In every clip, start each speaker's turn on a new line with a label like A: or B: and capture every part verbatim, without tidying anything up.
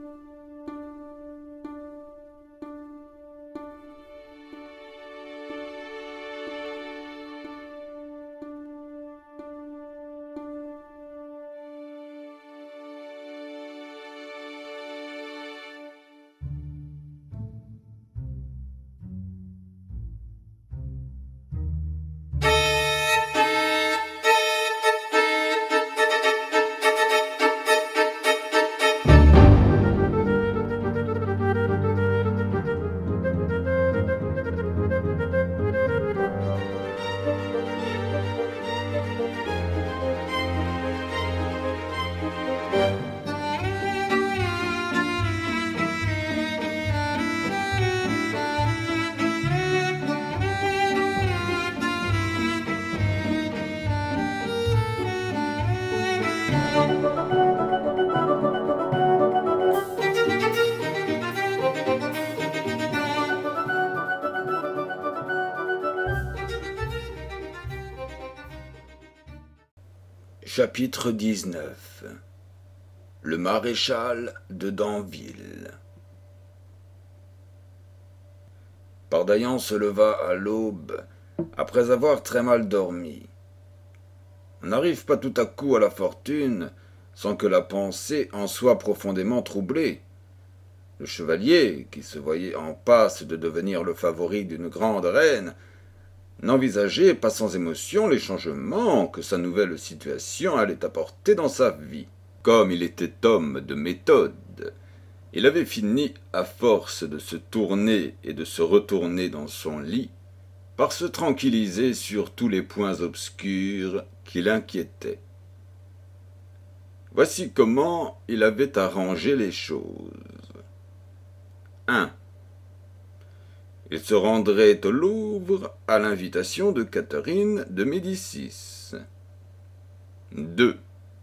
A: Chapitre dix-neuf. Le maréchal de Danville. Pardaillan se leva à l'aube, après avoir très mal dormi. On n'arrive pas tout à coup à la fortune sans que la pensée en soit profondément troublée. Le chevalier, qui se voyait en passe de devenir le favori d'une grande reine, n'envisageait pas sans émotion les changements que sa nouvelle situation allait apporter dans sa vie. Comme il était homme de méthode, il avait fini, à force de se tourner et de se retourner dans son lit, par se tranquilliser sur tous les points obscurs qui l'inquiétaient. Voici comment il avait arrangé les choses. un. Il se rendrait au Louvre à l'invitation de Catherine de Médicis. deux.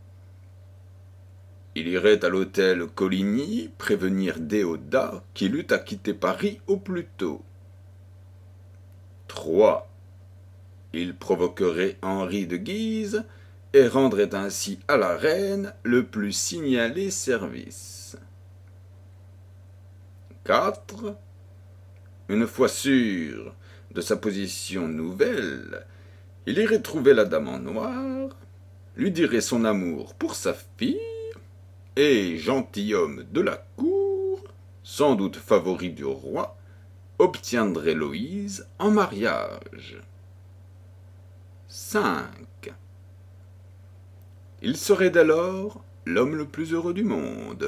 A: Il irait à l'hôtel Coligny prévenir Déodat qu'il eût à quitter Paris au plus tôt. trois. Il provoquerait Henri de Guise et rendrait ainsi à la reine le plus signalé service. quatre. Une fois sûr de sa position nouvelle, il irait trouver la dame en noir, lui dirait son amour pour sa fille, et gentilhomme de la cour, sans doute favori du roi, obtiendrait Loïse en mariage. cinq. Il serait dès lors l'homme le plus heureux du monde.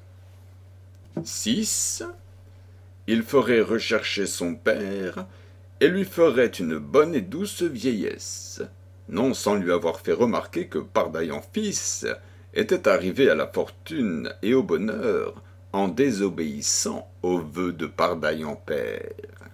A: six. Il ferait rechercher son père et lui ferait une bonne et douce vieillesse, non sans lui avoir fait remarquer que Pardaillan fils était arrivé à la fortune et au bonheur en désobéissant aux vœux de Pardaillan père.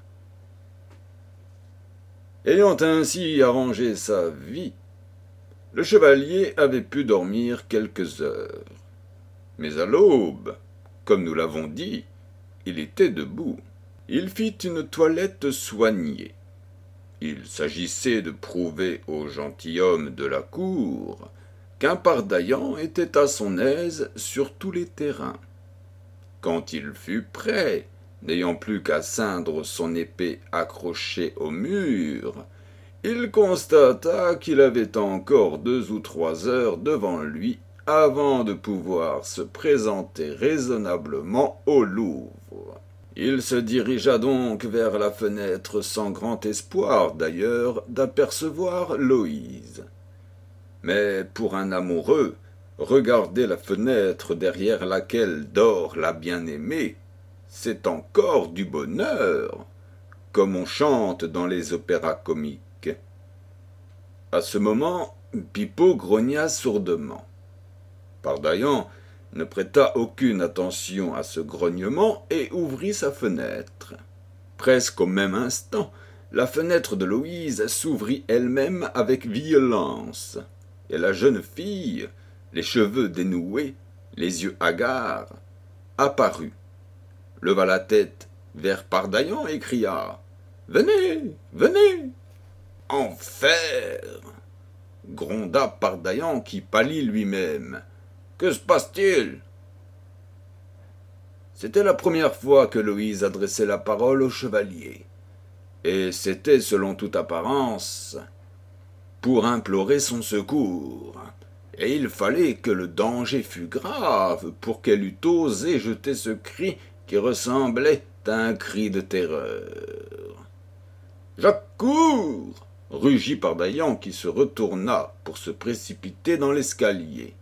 A: Ayant ainsi arrangé sa vie, le chevalier avait pu dormir quelques heures. Mais à l'aube, comme nous l'avons dit, il était debout. Il fit une toilette soignée. Il s'agissait de prouver au gentilhomme de la cour qu'un Pardaillan était à son aise sur tous les terrains. Quand il fut prêt, n'ayant plus qu'à ceindre son épée accrochée au mur, il constata qu'il avait encore deux ou trois heures devant lui avant de pouvoir se présenter raisonnablement au Louvre. Il se dirigea donc vers la fenêtre sans grand espoir, d'ailleurs, d'apercevoir Loïse. Mais pour un amoureux, regarder la fenêtre derrière laquelle dort la bien-aimée, c'est encore du bonheur, comme on chante dans les opéras comiques. À ce moment, Pipeau grogna sourdement. Pardaillan ne prêta aucune attention à ce grognement et ouvrit sa fenêtre. Presque au même instant, la fenêtre de Loïse s'ouvrit elle-même avec violence, et la jeune fille, les cheveux dénoués, les yeux hagards, apparut, leva la tête vers Pardaillan et cria « Venez, venez !»« Enfer !» gronda Pardaillan qui pâlit lui-même. « Que se passe-t-il » C'était la première fois que Loïse adressait la parole au chevalier, et c'était, selon toute apparence, pour implorer son secours, et il fallait que le danger fût grave pour qu'elle eût osé jeter ce cri qui ressemblait à un cri de terreur. « Jacques court !» rugit Pardaillan qui se retourna pour se précipiter dans l'escalier.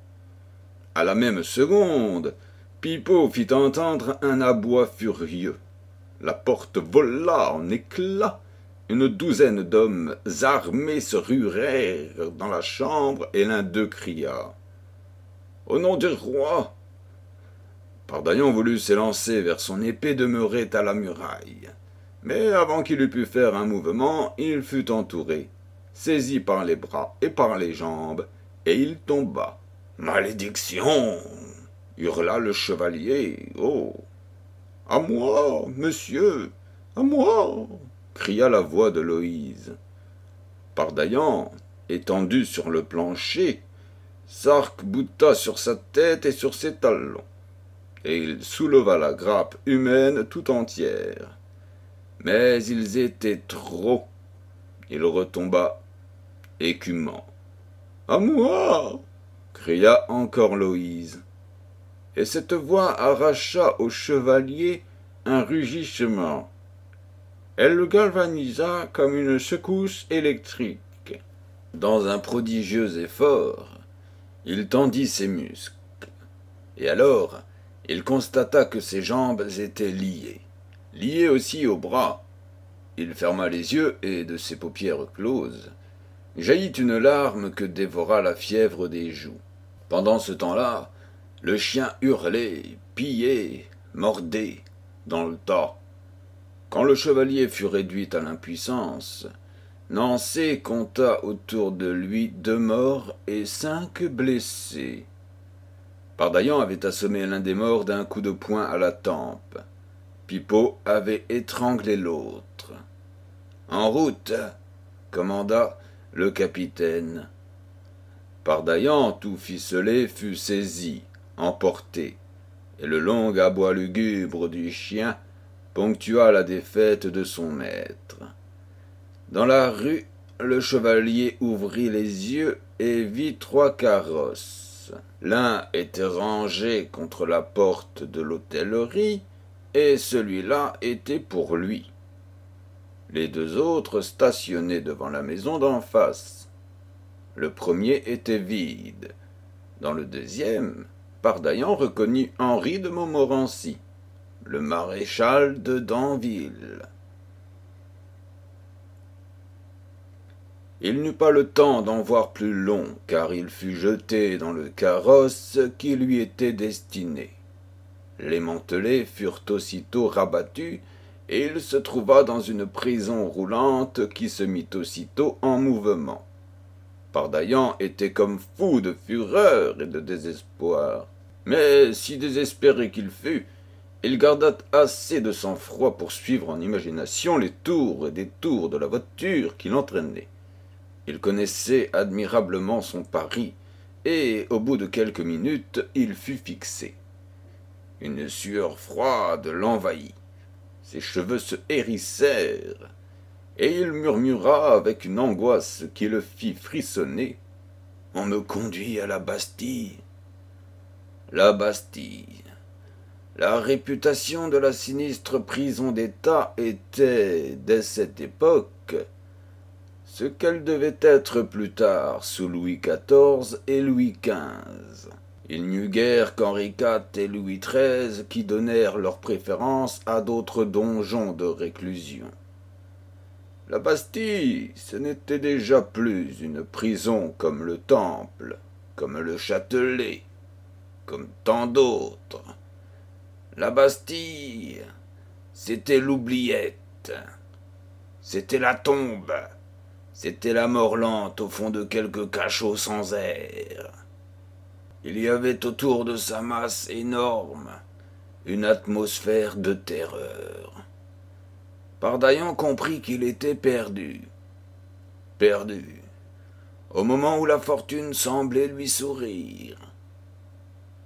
A: À la même seconde, Pipeau fit entendre un aboi furieux. La porte vola en éclats. Une douzaine d'hommes armés se ruèrent dans la chambre et l'un d'eux cria « Au nom du roi !» Pardaillan voulut s'élancer vers son épée demeurée à la muraille. Mais avant qu'il eût pu faire un mouvement, il fut entouré, saisi par les bras et par les jambes, et il tomba. « Malédiction !» hurla le chevalier. « Oh ! À moi, monsieur, à moi !» cria la voix de Loïse. Pardaillan, étendu sur le plancher, s'arc-bouta sur sa tête et sur ses talons, et il souleva la grappe humaine tout entière. Mais ils étaient trop. Il retomba, écumant. « À moi !» cria encore Loïse. Et cette voix arracha au chevalier un rugissement. Elle le galvanisa comme une secousse électrique. Dans un prodigieux effort, il tendit ses muscles. Et alors, il constata que ses jambes étaient liées, liées aussi aux bras. Il ferma les yeux et, de ses paupières closes, jaillit une larme que dévora la fièvre des joues. Pendant ce temps-là, le chien hurlait, pillait, mordait dans le tas. Quand le chevalier fut réduit à l'impuissance, Nancé compta autour de lui deux morts et cinq blessés. Pardaillan avait assommé l'un des morts d'un coup de poing à la tempe. Pipeau avait étranglé l'autre. « En route !» commanda le capitaine. Pardaillan, tout ficelé, fut saisi, emporté, et le long aboi lugubre du chien ponctua la défaite de son maître. Dans la rue, le chevalier ouvrit les yeux et vit trois carrosses. L'un était rangé contre la porte de l'hôtellerie, et celui-là était pour lui. Les deux autres stationnaient devant la maison d'en face. Le premier était vide. Dans le deuxième, Pardaillan reconnut Henri de Montmorency, le maréchal de Danville. Il n'eut pas le temps d'en voir plus long, car il fut jeté dans le carrosse qui lui était destiné. Les mantelets furent aussitôt rabattus, et il se trouva dans une prison roulante qui se mit aussitôt en mouvement. Pardaillan était comme fou de fureur et de désespoir. Mais, si désespéré qu'il fût, il garda assez de sang-froid pour suivre en imagination les tours et détours de la voiture qui l'entraînait. Il connaissait admirablement son pari, et, au bout de quelques minutes, il fut fixé. Une sueur froide l'envahit. Ses cheveux se hérissèrent, et il murmura avec une angoisse qui le fit frissonner. « On me conduit à la Bastille. » La Bastille. La réputation de la sinistre prison d'État était, dès cette époque, ce qu'elle devait être plus tard sous Louis quatorze et Louis quinze. Il n'y eut guère qu'Henri quatre et Louis treize qui donnèrent leur préférence à d'autres donjons de réclusion. La Bastille, ce n'était déjà plus une prison comme le Temple, comme le Châtelet, comme tant d'autres. La Bastille, c'était l'oubliette, c'était la tombe, c'était la mort lente au fond de quelque cachot sans air. Il y avait autour de sa masse énorme une atmosphère de terreur. Pardaillan comprit qu'il était perdu. Perdu, au moment où la fortune semblait lui sourire.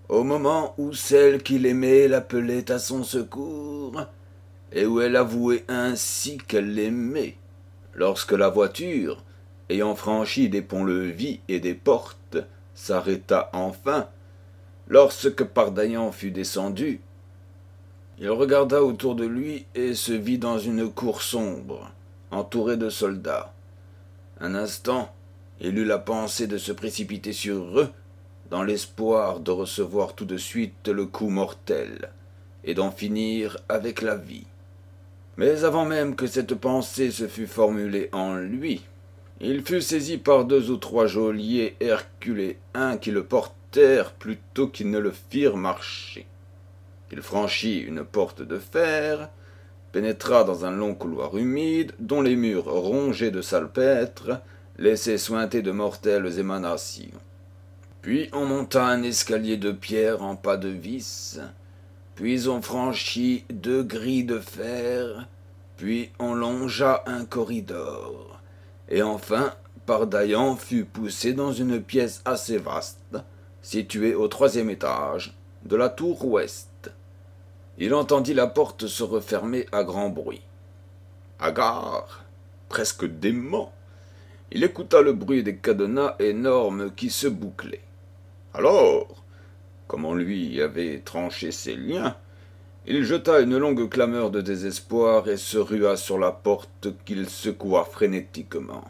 A: au moment où celle qu'il aimait l'appelait à son secours, et où elle avouait ainsi qu'elle l'aimait, lorsque la voiture, ayant franchi des ponts-levis et des portes, s'arrêta enfin, lorsque Pardaillan fut descendu, il regarda autour de lui et se vit dans une cour sombre, entourée de soldats. Un instant, il eut la pensée de se précipiter sur eux, dans l'espoir de recevoir tout de suite le coup mortel, et d'en finir avec la vie. Mais avant même que cette pensée se fût formulée en lui, il fut saisi par deux ou trois geôliers herculéens qui le portèrent plutôt qu'ils ne le firent marcher. Il franchit une porte de fer, pénétra dans un long couloir humide, dont les murs rongés de salpêtre laissaient suinter de mortelles émanations. Puis on monta un escalier de pierre en pas de vis, puis on franchit deux grilles de fer, puis on longea un corridor, et enfin Pardaillan fut poussé dans une pièce assez vaste, située au troisième étage de la tour ouest. Il entendit la porte se refermer à grand bruit. Hagard, presque dément, il écouta le bruit des cadenas énormes qui se bouclaient. Alors, comme on lui avait tranché ses liens, il jeta une longue clameur de désespoir et se rua sur la porte qu'il secoua frénétiquement.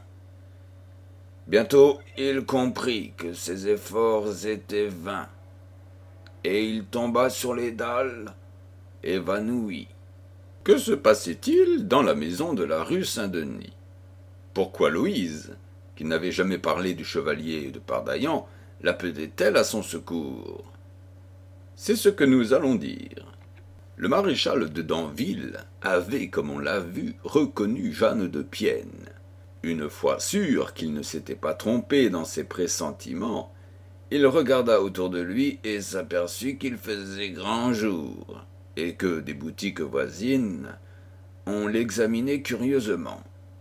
A: Bientôt il comprit que ses efforts étaient vains, et il tomba sur les dalles, évanoui. Que se passait-il dans la maison de la rue Saint-Denis? Pourquoi Louise, qui n'avait jamais parlé du chevalier et de Pardaillan, l'appelait-elle à son secours? C'est ce que nous allons dire. Le maréchal de Danville avait, comme on l'a vu, reconnu Jeanne de Pienne. Une fois sûr qu'il ne s'était pas trompé dans ses pressentiments, il regarda autour de lui et s'aperçut qu'il faisait grand jour, et que des boutiques voisines, on l'examinait curieusement.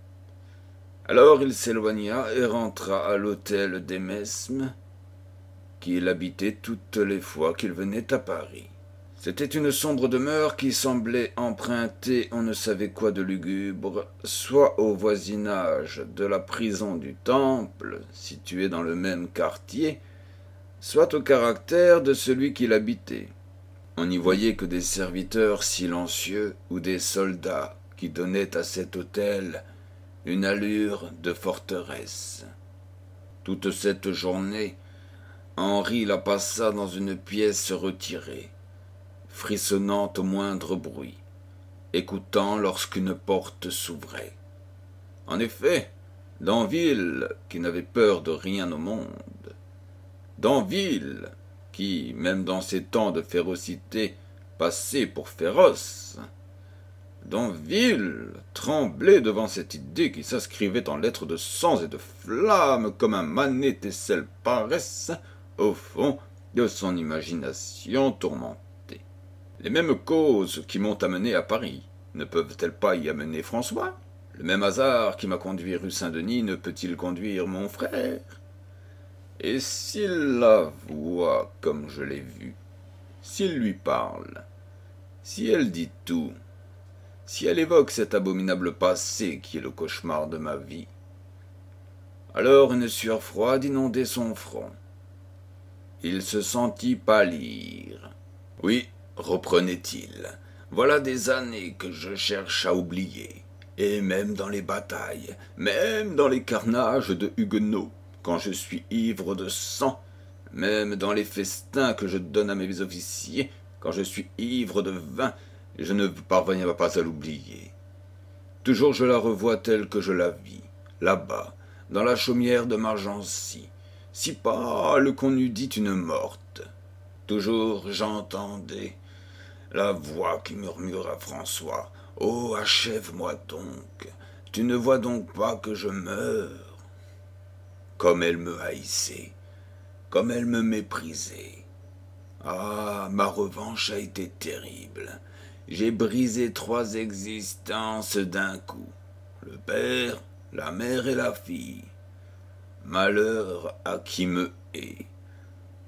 A: Alors il s'éloigna et rentra à l'hôtel des Mesmes, qu'il habitait toutes les fois qu'il venait à Paris. C'était une sombre demeure qui semblait emprunter on ne savait quoi de lugubre, soit au voisinage de la prison du Temple, située dans le même quartier, soit au caractère de celui qui l'habitait. On n'y voyait que des serviteurs silencieux ou des soldats qui donnaient à cet hôtel une allure de forteresse. Toute cette journée, Henri la passa dans une pièce retirée, frissonnant au moindre bruit, écoutant lorsqu'une porte s'ouvrait. En effet, Danville, qui n'avait peur de rien au monde, Danville, qui, même dans ses temps de férocité, passait pour féroce, Danville tremblait devant cette idée qui s'inscrivait en lettres de sang et de flammes comme un mané-tesselle paraisse au fond de son imagination tourmentée. Les mêmes causes qui m'ont amené à Paris ne peuvent-elles pas y amener François? Le même hasard qui m'a conduit rue Saint-Denis ne peut-il conduire mon frère? Et s'il la voit comme je l'ai vue, s'il lui parle, si elle dit tout, si elle évoque cet abominable passé qui est le cauchemar de ma vie, alors une sueur froide inondait son front. Il se sentit pâlir. Oui, reprenait-il, voilà des années que je cherche à oublier, et même dans les batailles, même dans les carnages de huguenots, quand je suis ivre de sang, même dans les festins que je donne à mes officiers, quand je suis ivre de vin, je ne parviens pas à l'oublier. Toujours je la revois telle que je la vis, là-bas, dans la chaumière de Margency, si pâle qu'on eût dit une morte. Toujours j'entendais la voix qui murmure à François, « Oh, achève-moi donc, tu ne vois donc pas que je meurs ?» Comme elle me haïssait, comme elle me méprisait. Ah, ma revanche a été terrible. J'ai brisé trois existences d'un coup. Le père, la mère et la fille. Malheur à qui me hait.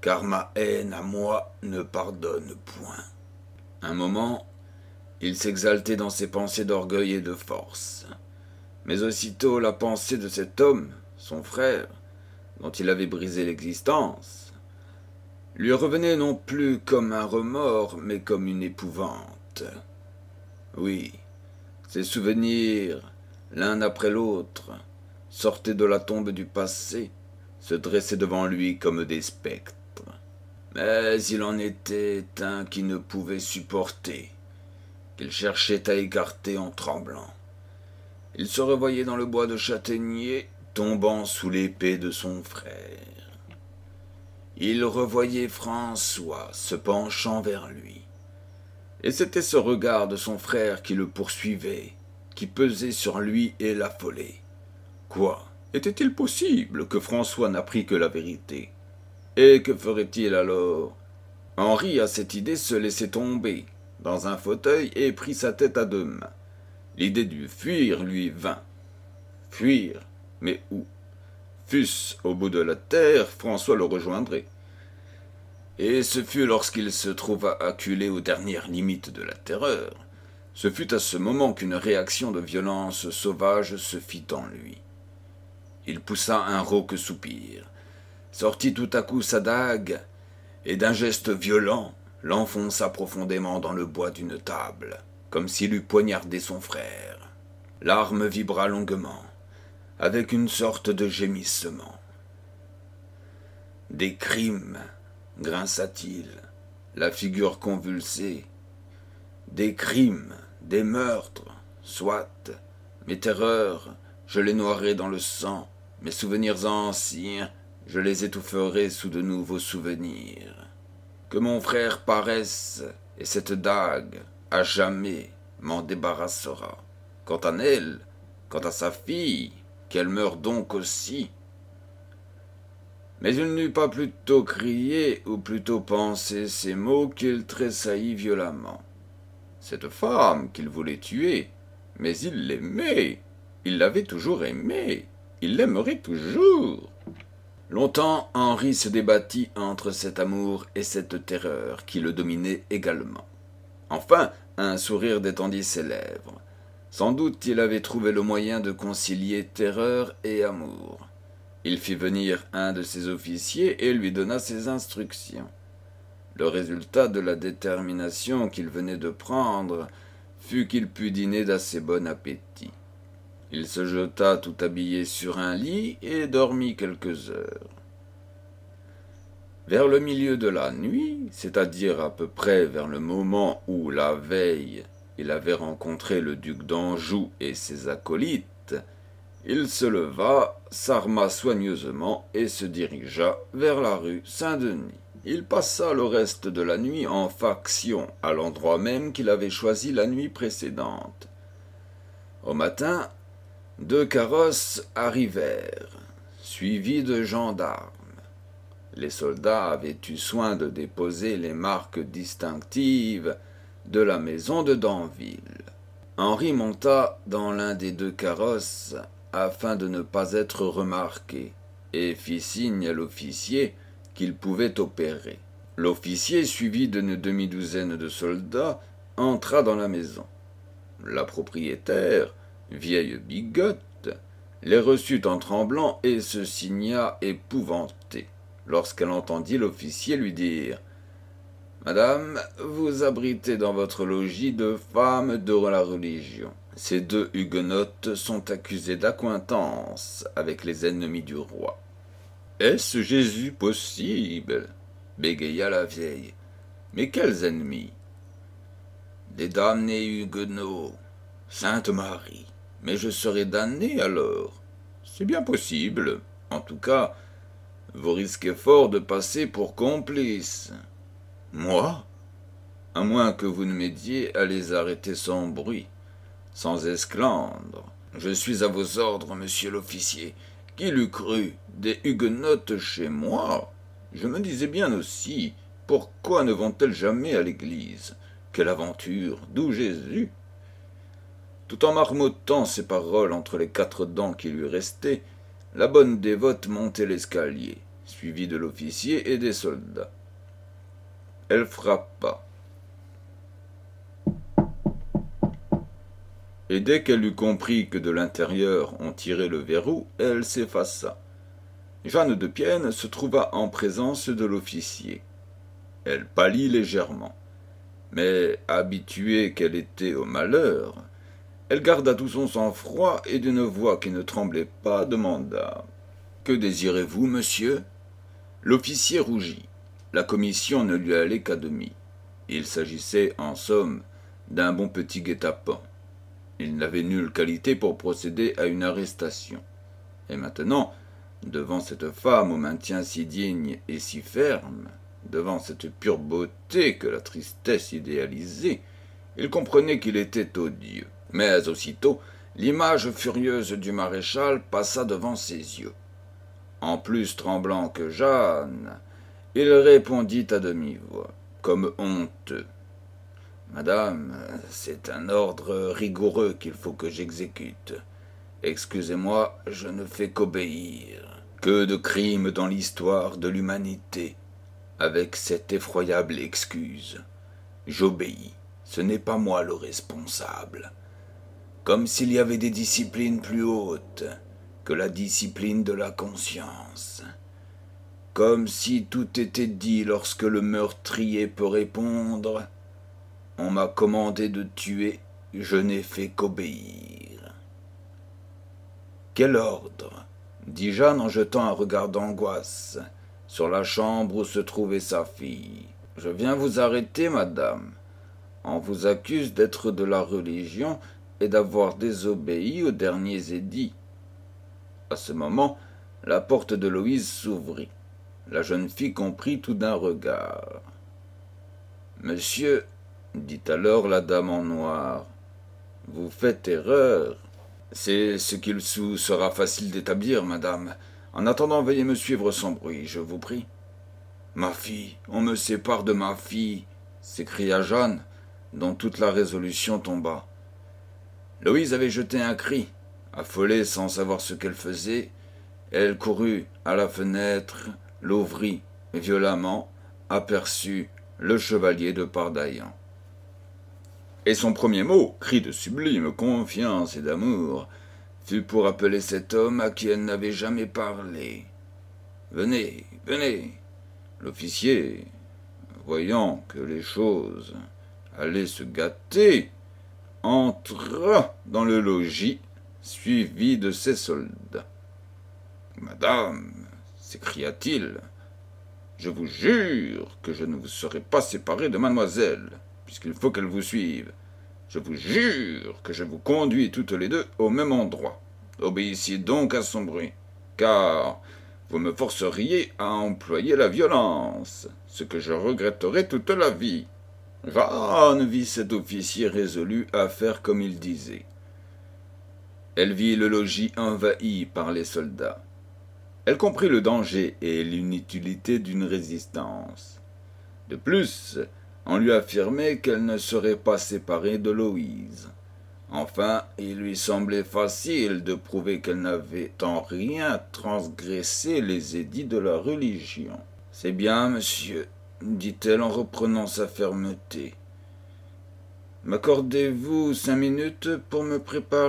A: car ma haine à moi ne pardonne point. » Un moment, il s'exaltait dans ses pensées d'orgueil et de force. Mais aussitôt la pensée de cet homme, son frère, dont il avait brisé l'existence, lui revenait non plus comme un remords, mais comme une épouvante. Oui, ces souvenirs, l'un après l'autre, sortaient de la tombe du passé, se dressaient devant lui comme des spectres. Mais il en était un qui ne pouvait supporter, qu'il cherchait à écarter en tremblant. Il se revoyait dans le bois de châtaignier, tombant sous l'épée de son frère. Il revoyait François se penchant vers lui. Et c'était ce regard de son frère qui le poursuivait, qui pesait sur lui et l'affolait. Quoi? Était-il possible que François n'apprît que la vérité? Et que ferait-il alors? Henri, à cette idée, se laissait tomber dans un fauteuil et prit sa tête à deux mains. L'idée de fuir lui vint. Fuir? Mais où? Fût-ce au bout de la terre, François le rejoindrait. Et ce fut lorsqu'il se trouva acculé aux dernières limites de la terreur, ce fut à ce moment qu'une réaction de violence sauvage se fit en lui. Il poussa un rauque soupir, sortit tout à coup sa dague, et d'un geste violent, l'enfonça profondément dans le bois d'une table, comme s'il eût poignardé son frère. L'arme vibra longuement, avec une sorte de gémissement. « Des crimes !» grinça-t-il, la figure convulsée. « Des crimes, des meurtres, soit, mes terreurs, je les noierai dans le sang, mes souvenirs anciens, je les étoufferai sous de nouveaux souvenirs. Que mon frère paraisse, et cette dague, à jamais, m'en débarrassera. Quant à elle, quant à sa fille, qu'elle meure donc aussi. » Mais il n'eut pas plutôt crié, ou plutôt pensé ces mots, qu'il tressaillit violemment. Cette femme qu'il voulait tuer, mais il l'aimait, il l'avait toujours aimée, il l'aimerait toujours. Longtemps, Henri se débattit entre cet amour et cette terreur qui le dominait également. Enfin, un sourire détendit ses lèvres. Sans doute il avait trouvé le moyen de concilier terreur et amour. Il fit venir un de ses officiers et lui donna ses instructions. Le résultat de la détermination qu'il venait de prendre fut qu'il put dîner d'assez bon appétit. Il se jeta tout habillé sur un lit et dormit quelques heures. Vers le milieu de la nuit, c'est-à-dire à peu près vers le moment où, la veille, il avait rencontré le duc d'Anjou et ses acolytes, il se leva, s'arma soigneusement et se dirigea vers la rue Saint-Denis. Il passa le reste de la nuit en faction, à l'endroit même qu'il avait choisi la nuit précédente. Au matin, deux carrosses arrivèrent, suivis de gendarmes. Les soldats avaient eu soin de déposer les marques distinctives de la maison de Danville. Henri monta dans l'un des deux carrosses afin de ne pas être remarqué et fit signe à l'officier qu'il pouvait opérer. L'officier, suivi d'une demi-douzaine de soldats, entra dans la maison. La propriétaire, vieille bigote, les reçut en tremblant et se signa épouvantée lorsqu'elle entendit l'officier lui dire « Madame, vous abritez dans votre logis deux femmes de la religion. Ces deux huguenotes sont accusées d'accointance avec les ennemis du roi. » « Est-ce Jésus possible ?» bégaya la vieille. « Mais quels ennemis ?»« Des damnés huguenots. Sainte Marie, mais je serai damné alors. »« C'est bien possible. En tout cas, vous risquez fort de passer pour complice. »« Moi ? À moins que vous ne m'aidiez à les arrêter sans bruit, sans esclandre. Je suis à vos ordres, monsieur l'officier. Qui l'eût cru? Des huguenotes chez moi? Je me disais bien aussi, pourquoi ne vont-elles jamais à l'église? Quelle aventure! D'où Jésus? » Tout en marmottant ces paroles entre les quatre dents qui lui restaient, la bonne dévote montait l'escalier, suivie de l'officier et des soldats. Elle frappa. Et dès qu'elle eut compris que de l'intérieur on tirait le verrou, elle s'effaça. Jeanne de Pienne se trouva en présence de l'officier. Elle pâlit légèrement, mais habituée qu'elle était au malheur, elle garda tout son sang-froid et d'une voix qui ne tremblait pas demanda « Que désirez-vous, monsieur ?» L'officier rougit. La commission ne lui allait qu'à demi. Il s'agissait, en somme, d'un bon petit guet-apens. Il n'avait nulle qualité pour procéder à une arrestation. Et maintenant, devant cette femme au maintien si digne et si ferme, devant cette pure beauté que la tristesse idéalisait, il comprenait qu'il était odieux. Mais aussitôt, l'image furieuse du maréchal passa devant ses yeux. En plus tremblant que Jeanne, il répondit à demi-voix, comme honteux. « Madame, c'est un ordre rigoureux qu'il faut que j'exécute. Excusez-moi, je ne fais qu'obéir. Que de crimes dans l'histoire de l'humanité, avec cette effroyable excuse. J'obéis, ce n'est pas moi le responsable. Comme s'il y avait des disciplines plus hautes que la discipline de la conscience. Comme si tout était dit lorsque le meurtrier peut répondre « On m'a commandé de tuer, je n'ai fait qu'obéir. » « Quel ordre ?» dit Jeanne en jetant un regard d'angoisse sur la chambre où se trouvait sa fille. « Je viens vous arrêter, madame. On vous accuse d'être de la religion et d'avoir désobéi aux derniers édits. » À ce moment, la porte de Loïse s'ouvrit. La jeune fille comprit tout d'un regard. « Monsieur, dit alors la dame en noir, vous faites erreur. » « C'est ce qu'il vous sera facile d'établir, madame. En attendant, veuillez me suivre sans bruit, je vous prie. »« Ma fille, on me sépare de ma fille !» s'écria Jeanne, dont toute la résolution tomba. Loïse avait jeté un cri. Affolée sans savoir ce qu'elle faisait, elle courut à la fenêtre, l'ouvrit violemment, aperçut le chevalier de Pardaillan. Et son premier mot, cri de sublime confiance et d'amour, fut pour appeler cet homme à qui elle n'avait jamais parlé. « Venez, venez !» L'officier, voyant que les choses allaient se gâter, entra dans le logis, suivi de ses soldats. « Madame, s'écria-t-il, je vous jure que je ne vous serai pas séparé de mademoiselle, puisqu'il faut qu'elle vous suive. Je vous jure que je vous conduis toutes les deux au même endroit. Obéissez donc à son bruit, car vous me forceriez à employer la violence, ce que je regretterai toute la vie. » Jeanne vit cet officier résolu à faire comme il disait. Elle vit le logis envahi par les soldats. Elle comprit le danger et l'inutilité d'une résistance. De plus, on lui affirmait qu'elle ne serait pas séparée de Loïse. Enfin, il lui semblait facile de prouver qu'elle n'avait en rien transgressé les édits de la religion. « C'est bien, monsieur, » dit-elle en reprenant sa fermeté. « M'accordez-vous cinq minutes pour me préparer ?»«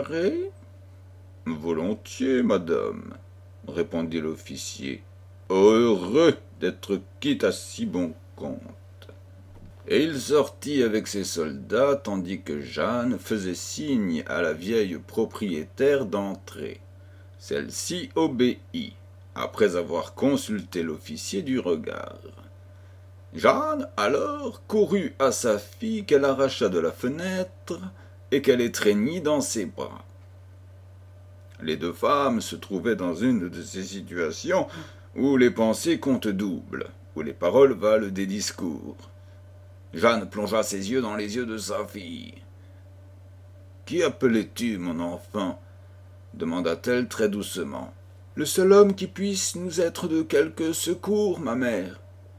A: Volontiers, madame, » répondit l'officier, heureux d'être quitte à si bon compte. Et il sortit avec ses soldats, tandis que Jeanne faisait signe à la vieille propriétaire d'entrer. Celle-ci obéit, après avoir consulté l'officier du regard. Jeanne, alors, courut à sa fille qu'elle arracha de la fenêtre et qu'elle étreignit dans ses bras. Les deux femmes se trouvaient dans une de ces situations où les pensées comptent double, où les paroles valent des discours. Jeanne plongea ses yeux dans les yeux de sa fille. « Qui appelais-tu, mon enfant ?» demanda-t-elle très doucement. « Le seul homme qui puisse nous être de quelque secours, ma mère. »«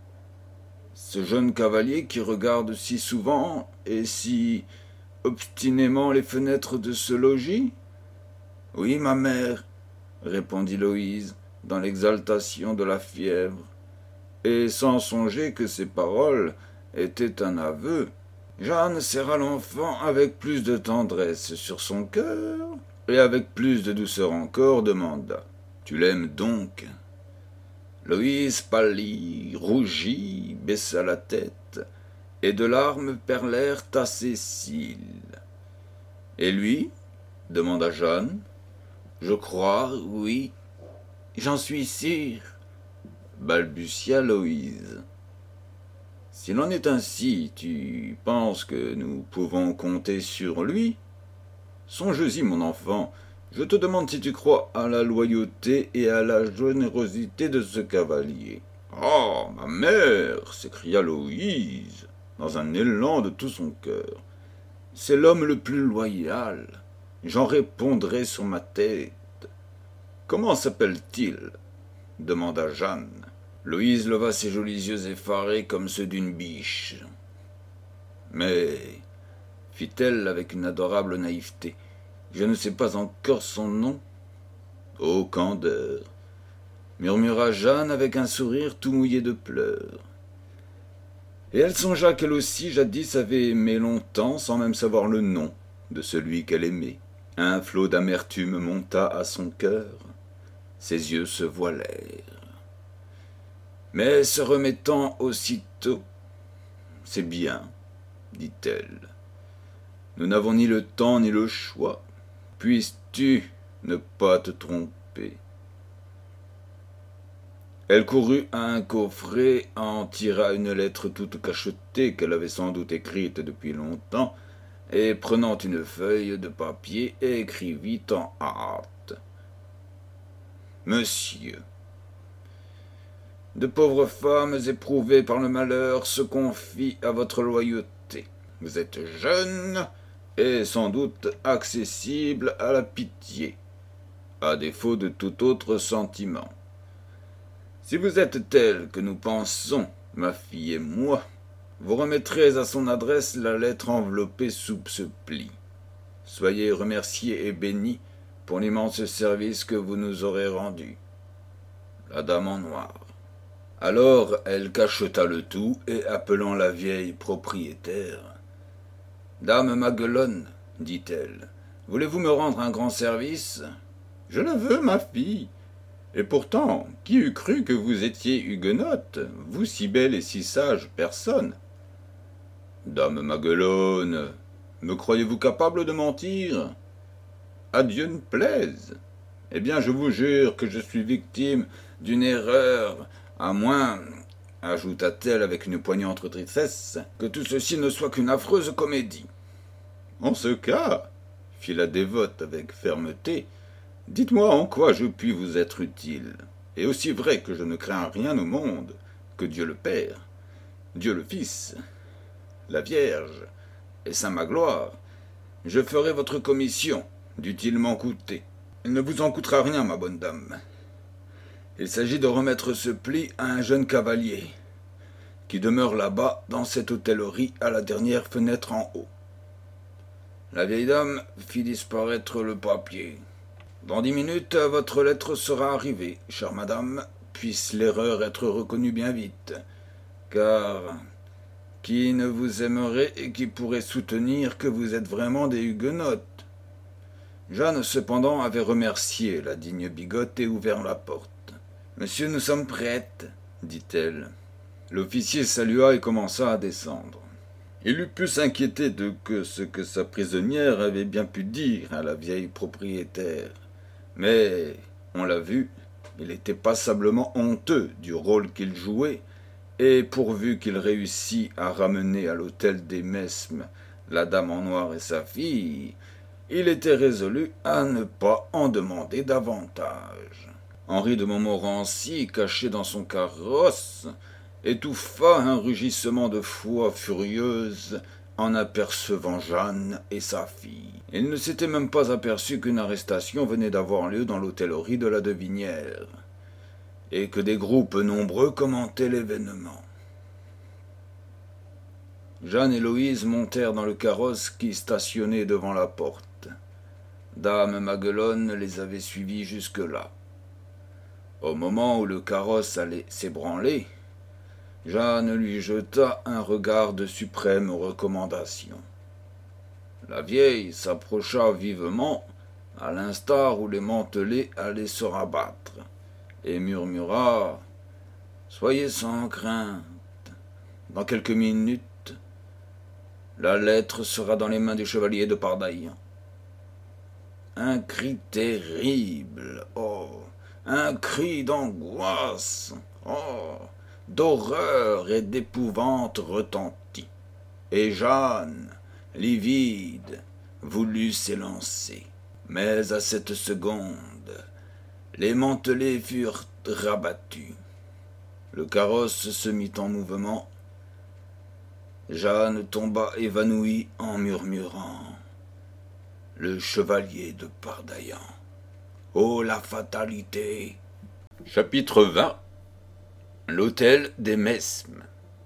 A: Ce jeune cavalier qui regarde si souvent et si obstinément les fenêtres de ce logis ?»« Oui, ma mère, » répondit Loïse, dans l'exaltation de la fièvre, et sans songer que ces paroles étaient un aveu, Jeanne serra l'enfant avec plus de tendresse sur son cœur, et avec plus de douceur encore demanda « Tu l'aimes donc ?» Loïse pâlit, rougit, baissa la tête, et de larmes perlèrent à ses cils. « Et lui ?» demanda Jeanne. « Je crois, oui. J'en suis sûre, » balbutia Loïse. « S'il en est ainsi, tu penses que nous pouvons compter sur lui ? Songe-y, mon enfant. Je te demande si tu crois à la loyauté et à la générosité de ce cavalier. »« Oh, ma mère !» s'écria Loïse, dans un élan de tout son cœur. « C'est l'homme le plus loyal. J'en répondrai sur ma tête. »« Comment s'appelle-t-il » demanda Jeanne. Loïse leva ses jolis yeux effarés comme ceux d'une biche. « Mais, fit-elle avec une adorable naïveté, je ne sais pas encore son nom. »« Ô candeur !» murmura Jeanne avec un sourire tout mouillé de pleurs. Et elle songea qu'elle aussi jadis avait aimé longtemps sans même savoir le nom de celui qu'elle aimait. Un flot d'amertume monta à son cœur. Ses yeux se voilèrent. Mais se remettant aussitôt, « C'est bien, dit-elle. Nous n'avons ni le temps ni le choix. Puisses-tu ne pas te tromper ?» Elle courut à un coffret, en tira une lettre toute cachetée qu'elle avait sans doute écrite depuis longtemps, et prenant une feuille de papier, écrivit en hâte. « Monsieur, de pauvres femmes éprouvées par le malheur se confient à votre loyauté. Vous êtes jeune et sans doute accessible à la pitié, à défaut de tout autre sentiment. Si vous êtes telle que nous pensons, ma fille et moi, vous remettrez à son adresse la lettre enveloppée sous ce pli. Soyez remerciés et bénis pour l'immense service que vous nous aurez rendu. La dame en noir. » Alors elle cacheta le tout et appelant la vieille propriétaire. « Dame Maguelonne, dit-elle, voulez-vous me rendre un grand service ? » ?»« Je le veux, ma fille. Et pourtant, qui eût cru que vous étiez huguenote, vous si belle et si sage personne ? » ?»« Dame Maguelonne, me croyez-vous capable de mentir ? À Dieu ne plaise. Eh bien, je vous jure que je suis victime d'une erreur, à moins, ajouta-t-elle avec une poignante tristesse, que tout ceci ne soit qu'une affreuse comédie. En ce cas, fit la dévote avec fermeté, dites-moi en quoi je puis vous être utile. Et aussi vrai que je ne crains rien au monde que Dieu le Père, Dieu le Fils, la Vierge et Saint Magloire, je ferai votre commission, dût-il m'en coûter. Il ne vous en coûtera rien, ma bonne dame. Il s'agit de remettre ce pli à un jeune cavalier, qui demeure là-bas dans cette hôtellerie à la dernière fenêtre en haut. » La vieille dame fit disparaître le papier. « Dans dix minutes, votre lettre sera arrivée, chère madame, puisse l'erreur être reconnue bien vite, car qui ne vous aimerait et qui pourrait soutenir que vous êtes vraiment des huguenotes ?» Jeanne, cependant, avait remercié la digne bigote et ouvert la porte. « Monsieur, nous sommes prêtes, » dit-elle. L'officier salua et commença à descendre. Il eût pu s'inquiéter de que ce que sa prisonnière avait bien pu dire à la vieille propriétaire. Mais, on l'a vu, il était passablement honteux du rôle qu'il jouait, et pourvu qu'il réussit à ramener à l'hôtel des Mesmes la dame en noir et sa fille, il était résolu à ne pas en demander davantage. Henri de Montmorency, caché dans son carrosse, étouffa un rugissement de foi furieuse en apercevant Jeanne et sa fille. Il ne s'était même pas aperçu qu'une arrestation venait d'avoir lieu dans l'hôtellerie de la Devinière, et que des groupes nombreux commentaient l'événement. Jeanne et Loïse montèrent dans le carrosse qui stationnait devant la porte. Dame Maguelonne les avait suivis jusque-là. Au moment où le carrosse allait s'ébranler, Jeanne lui jeta un regard de suprême recommandation. La vieille s'approcha vivement, à l'instar où les mantelets allaient se rabattre, et murmura « Soyez sans crainte, dans quelques minutes, la lettre sera dans les mains du chevalier de Pardaillan. » Un cri terrible, oh, un cri d'angoisse, oh, d'horreur et d'épouvante retentit, et Jeanne, livide, voulut s'élancer. Mais à cette seconde, les mantelets furent rabattus. Le carrosse se mit en mouvement. Jeanne tomba évanouie en murmurant « Le chevalier de Pardaillan. Oh, la fatalité !» Chapitre vingt. L'hôtel des Mesmes.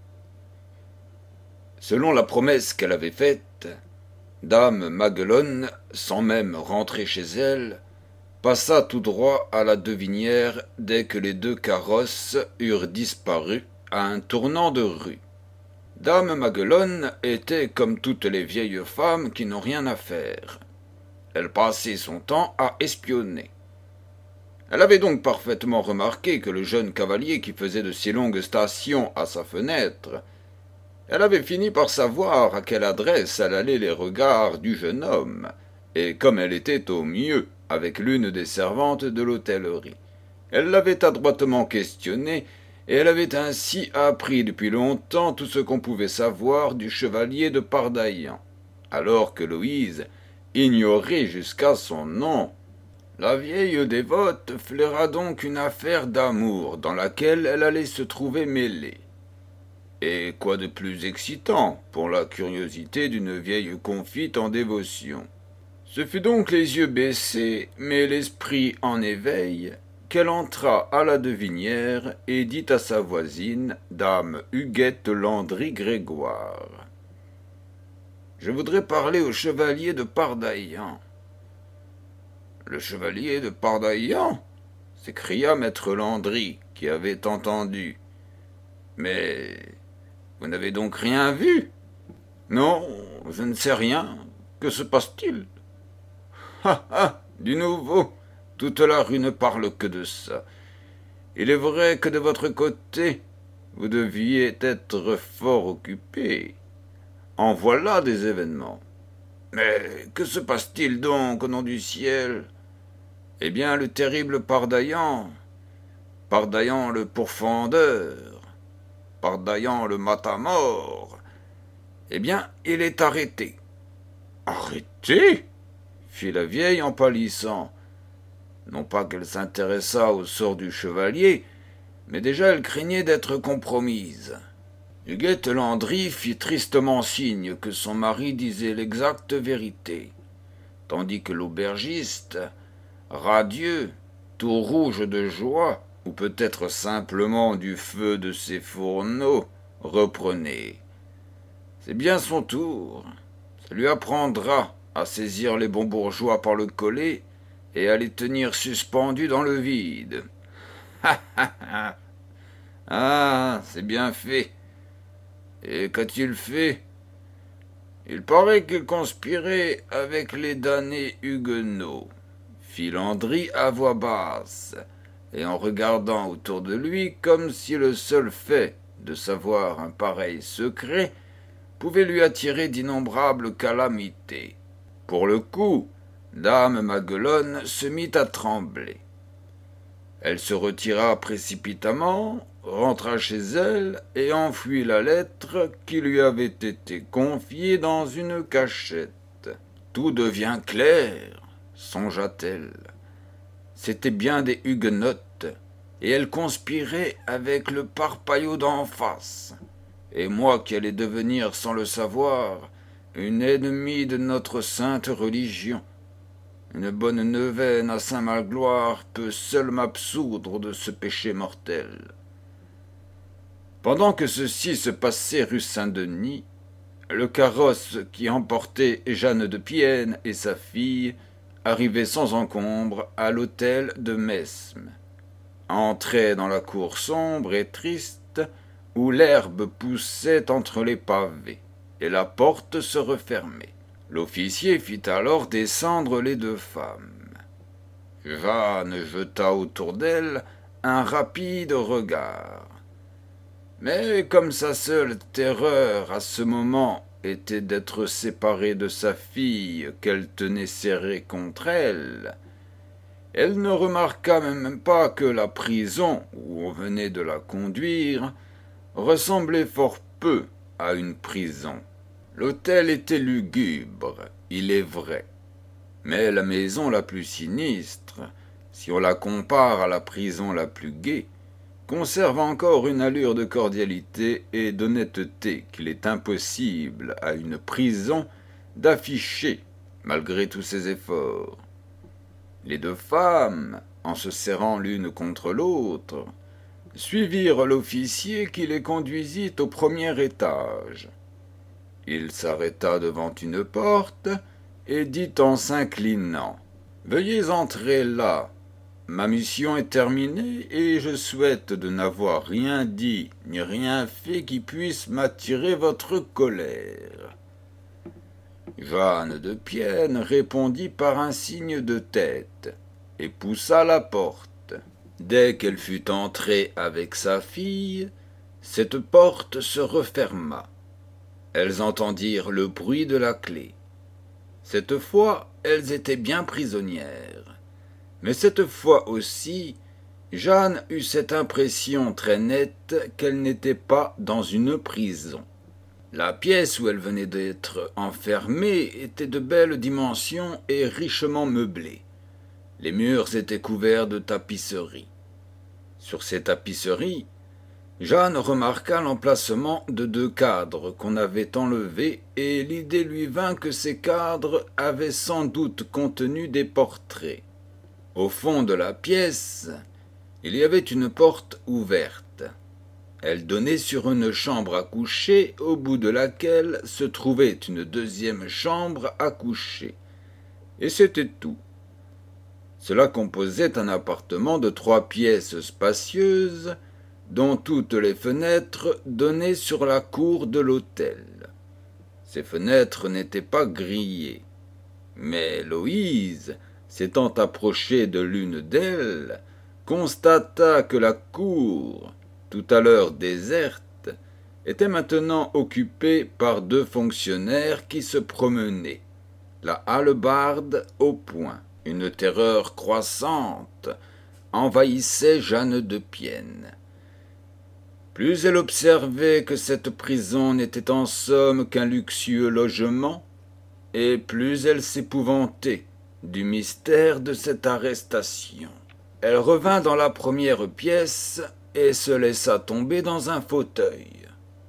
A: Selon la promesse qu'elle avait faite, dame Maguelonne, sans même rentrer chez elle, passa tout droit à la devinière dès que les deux carrosses eurent disparu à un tournant de rue. Dame Maguelonne était comme toutes les vieilles femmes qui n'ont rien à faire. Elle passait son temps à espionner. Elle avait donc parfaitement remarqué que le jeune cavalier qui faisait de si longues stations à sa fenêtre, elle avait fini par savoir à quelle adresse allaient les regards du jeune homme, et comme elle était au mieux avec l'une des servantes de l'hôtellerie, elle l'avait adroitement questionné, et elle avait ainsi appris depuis longtemps tout ce qu'on pouvait savoir du chevalier de Pardaillan, alors que Louise ignorait jusqu'à son nom. La vieille dévote flaira donc une affaire d'amour dans laquelle elle allait se trouver mêlée. Et quoi de plus excitant pour la curiosité d'une vieille confite en dévotion? Ce fut donc les yeux baissés, mais l'esprit en éveil, qu'elle entra à la devinière et dit à sa voisine, dame Huguette Landry Grégoire. « Je voudrais parler au chevalier de Pardaillan. » « Le chevalier de Pardaillan » s'écria maître Landry, qui avait entendu. « Mais vous n'avez donc rien vu ?»« Non, je ne sais rien. Que se passe-t-il ?»« Ah ah, du nouveau, toute la rue ne parle que de ça. Il est vrai que de votre côté, vous deviez être fort occupé. En voilà des événements. Mais que se passe-t-il donc, au nom du ciel ? Eh bien, le terrible Pardaillan, Pardaillan le pourfendeur, Pardaillan le matamor, eh bien, il est arrêté. »« Arrêté ?» fit la vieille en pâlissant. Non pas qu'elle s'intéressât au sort du chevalier, mais déjà elle craignait d'être compromise. Huguette Landry fit tristement signe que son mari disait l'exacte vérité, tandis que l'aubergiste, radieux, tout rouge de joie, ou peut-être simplement du feu de ses fourneaux, reprenait. C'est bien son tour. Ça lui apprendra à saisir les bons bourgeois par le collet et à les tenir suspendus dans le vide. Ha ha ha. Ah, c'est bien fait. Et qu'a-t-il fait? Il paraît qu'il conspirait avec les damnés huguenots, fit Landry à voix basse, et en regardant autour de lui comme si le seul fait de savoir un pareil secret pouvait lui attirer d'innombrables calamités. Pour le coup, dame Maguelonne se mit à trembler. Elle se retira précipitamment, rentra chez elle et enfouit la lettre qui lui avait été confiée dans une cachette. Tout devient clair, songea-t-elle. C'étaient bien des huguenotes, et elles conspiraient avec le parpaillot d'en face. Et moi qui allais devenir, sans le savoir, une ennemie de notre sainte religion. Une bonne neuvaine à Saint-Magloire peut seule m'absoudre de ce péché mortel. Pendant que ceci se passait rue Saint-Denis, le carrosse qui emportait Jeanne de Pienne et sa fille arrivait sans encombre à l'hôtel de Mesmes. entrait dans la cour sombre et triste où l'herbe poussait entre les pavés, et la porte se refermait. L'officier fit alors descendre les deux femmes. Jeanne jeta autour d'elle un rapide regard. Mais comme sa seule terreur à ce moment était d'être séparée de sa fille qu'elle tenait serrée contre elle, elle ne remarqua même pas que la prison où on venait de la conduire ressemblait fort peu à une prison. L'hôtel était lugubre, il est vrai, mais la maison la plus sinistre, si on la compare à la prison la plus gaie, conserve encore une allure de cordialité et d'honnêteté qu'il est impossible à une prison d'afficher malgré tous ses efforts. Les deux femmes, en se serrant l'une contre l'autre, suivirent l'officier qui les conduisit au premier étage. Il s'arrêta devant une porte et dit en s'inclinant « Veuillez entrer là. Ma mission est terminée et je souhaite de n'avoir rien dit ni rien fait qui puisse m'attirer votre colère. » Jeanne de Pienne répondit par un signe de tête et poussa la porte. Dès qu'elle fut entrée avec sa fille, cette porte se referma. Elles entendirent le bruit de la clé. Cette fois, elles étaient bien prisonnières. Mais cette fois aussi, Jeanne eut cette impression très nette qu'elle n'était pas dans une prison. La pièce où elle venait d'être enfermée était de belles dimensions et richement meublée. Les murs étaient couverts de tapisseries. Sur ces tapisseries, Jeanne remarqua l'emplacement de deux cadres qu'on avait enlevés et l'idée lui vint que ces cadres avaient sans doute contenu des portraits. Au fond de la pièce, il y avait une porte ouverte. Elle donnait sur une chambre à coucher, au bout de laquelle se trouvait une deuxième chambre à coucher. Et c'était tout. Cela composait un appartement de trois pièces spacieuses, dont toutes les fenêtres donnaient sur la cour de l'hôtel. Ces fenêtres n'étaient pas grillées, mais Loïse, s'étant approchée de l'une d'elles, constata que la cour, tout à l'heure déserte, était maintenant occupée par deux fonctionnaires qui se promenaient, la hallebarde au poing. Une terreur croissante envahissait Jeanne de Pienne. Plus elle observait que cette prison n'était en somme qu'un luxueux logement, et plus elle s'épouvantait du mystère de cette arrestation. Elle revint dans la première pièce et se laissa tomber dans un fauteuil.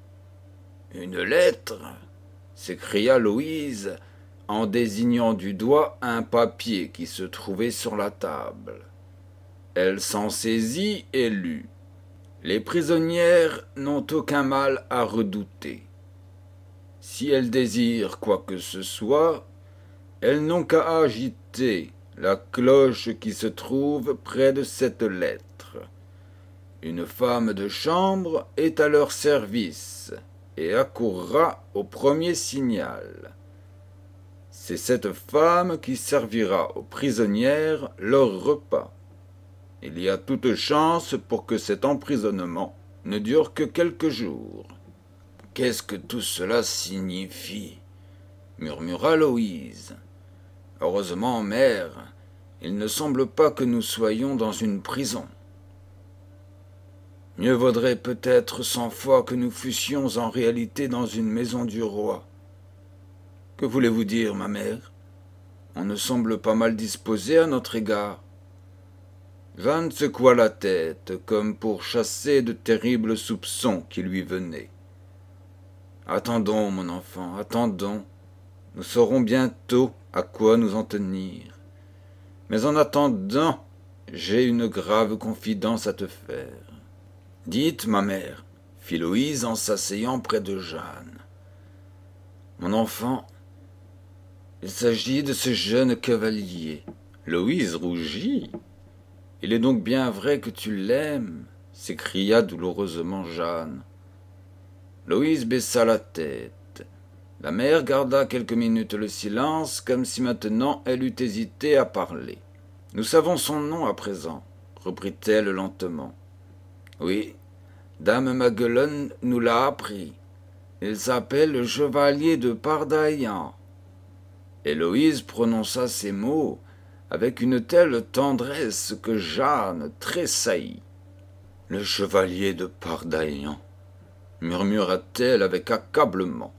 A: « Une lettre » s'écria Loïse en désignant du doigt un papier qui se trouvait sur la table. Elle s'en saisit et lut. Les prisonnières n'ont aucun mal à redouter. Si elles désirent quoi que ce soit, elles n'ont qu'à agiter la cloche qui se trouve près de cette lettre. Une femme de chambre est à leur service et accourra au premier signal. C'est cette femme qui servira aux prisonnières leur repas. Il y a toute chance pour que cet emprisonnement ne dure que quelques jours. « Qu'est-ce que tout cela signifie » murmura Loïse. « Heureusement, mère, il ne semble pas que nous soyons dans une prison. Mieux vaudrait peut-être cent fois que nous fussions en réalité dans une maison du roi. Que voulez-vous dire, ma mère? On ne semble pas mal disposé à notre égard. » Jeanne secoua la tête, comme pour chasser de terribles soupçons qui lui venaient. « Attendons, mon enfant, attendons. Nous saurons bientôt à quoi nous en tenir. Mais en attendant, j'ai une grave confidence à te faire. »« Dites, ma mère, » fit Loïse en s'asseyant près de Jeanne. « Mon enfant, il s'agit de ce jeune cavalier. » Loïse rougit. Il est donc bien vrai que tu l'aimes, s'écria douloureusement Jeanne. Loïse baissa la tête. La mère garda quelques minutes le silence, comme si maintenant elle eût hésité à parler. Nous savons son nom à présent, reprit-elle lentement. Oui, dame Maguelone nous l'a appris. Il s'appelle le chevalier de Pardaillan. Héloïse prononça ces mots avec une telle tendresse que Jeanne tressaillit. Le chevalier de Pardaillan, murmura-t-elle avec accablement.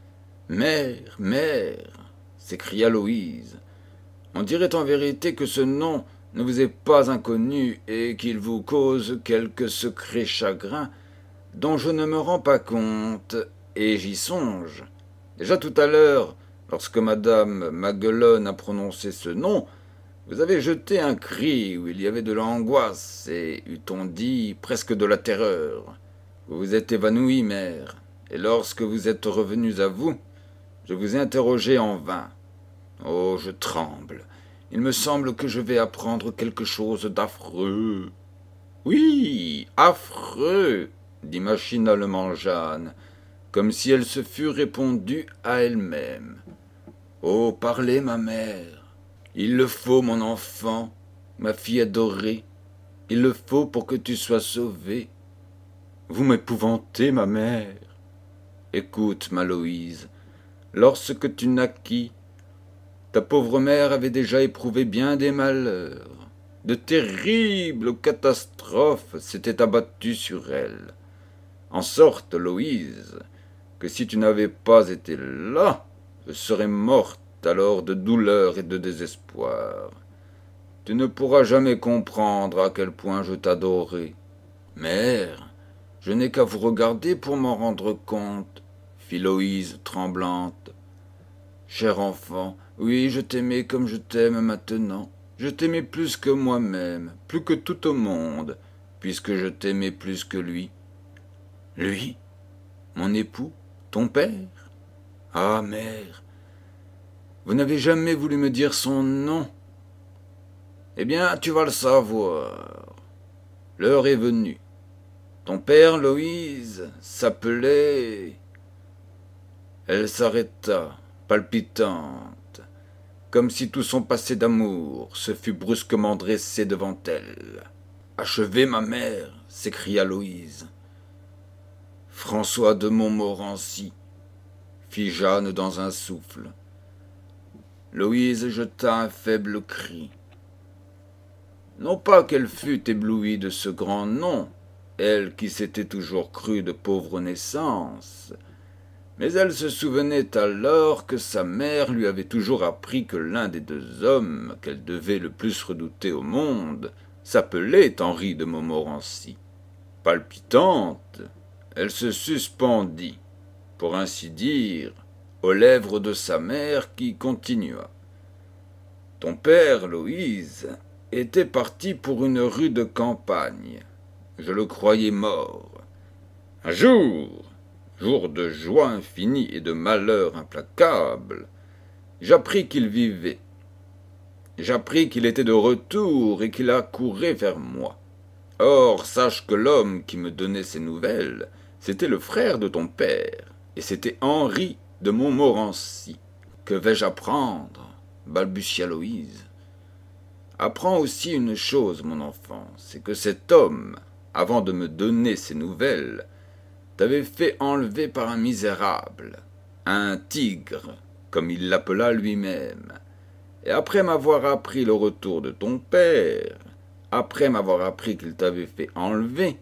A: Mère, mère, s'écria Loïse, on dirait en vérité que ce nom ne vous est pas inconnu et qu'il vous cause quelque secret chagrin dont je ne me rends pas compte, et j'y songe. Déjà tout à l'heure, lorsque madame Maguelone a prononcé ce nom, vous avez jeté un cri où il y avait de l'angoisse et, eût-on dit, presque de la terreur. Vous vous êtes évanouie, mère, et lorsque vous êtes revenus à vous, je vous ai interrogé en vain. Oh, je tremble. Il me semble que je vais apprendre quelque chose d'affreux. Oui, affreux, dit machinalement Jeanne, comme si elle se fût répondue à elle-même. Oh, parlez, ma mère. Il le faut, mon enfant, ma fille adorée. Il le faut pour que tu sois sauvée. Vous m'épouvantez, ma mère. Écoute, ma Loïse, lorsque tu naquis, ta pauvre mère avait déjà éprouvé bien des malheurs. De terribles catastrophes s'étaient abattues sur elle. En sorte, Loïse, que si tu n'avais pas été là, je serais morte alors de douleur et de désespoir. Tu ne pourras jamais comprendre à quel point je t'adorais. Mère, je n'ai qu'à vous regarder pour m'en rendre compte, fit Loïse tremblante. Cher enfant, oui, je t'aimais comme je t'aime maintenant. Je t'aimais plus que moi-même, plus que tout au monde, puisque je t'aimais plus que lui. Lui, mon époux, ton père? Ah, mère, vous n'avez jamais voulu me dire son nom. Eh bien, tu vas le savoir. L'heure est venue. Ton père, Loïse, s'appelait... Elle s'arrêta, palpitante, comme si tout son passé d'amour se fût brusquement dressé devant elle. « Achevez, ma mère !» s'écria Loïse. « François de Montmorency !» fit Jeanne dans un souffle. Loïse jeta un faible cri. Non pas qu'elle fût éblouie de ce grand nom, elle qui s'était toujours crue de pauvre naissance, mais elle se souvenait alors que sa mère lui avait toujours appris que l'un des deux hommes qu'elle devait le plus redouter au monde s'appelait Henri de Montmorency. Palpitante, elle se suspendit, pour ainsi dire, aux lèvres de sa mère qui continua. « Ton père, Loïse, était parti pour une rue de campagne. Je le croyais mort. Un jour, jour de joie infinie et de malheur implacable, j'appris qu'il vivait. J'appris qu'il était de retour et qu'il accourait vers moi. Or, sache que l'homme qui me donnait ces nouvelles, c'était le frère de ton père, et c'était Henri de Montmorency. Que vais-je apprendre? Balbutia Loïse. Apprends aussi une chose, mon enfant, c'est que cet homme, avant de me donner ces nouvelles, t'avait fait enlever par un misérable, un tigre, comme il l'appela lui-même. Et après m'avoir appris le retour de ton père, après m'avoir appris qu'il t'avait fait enlever,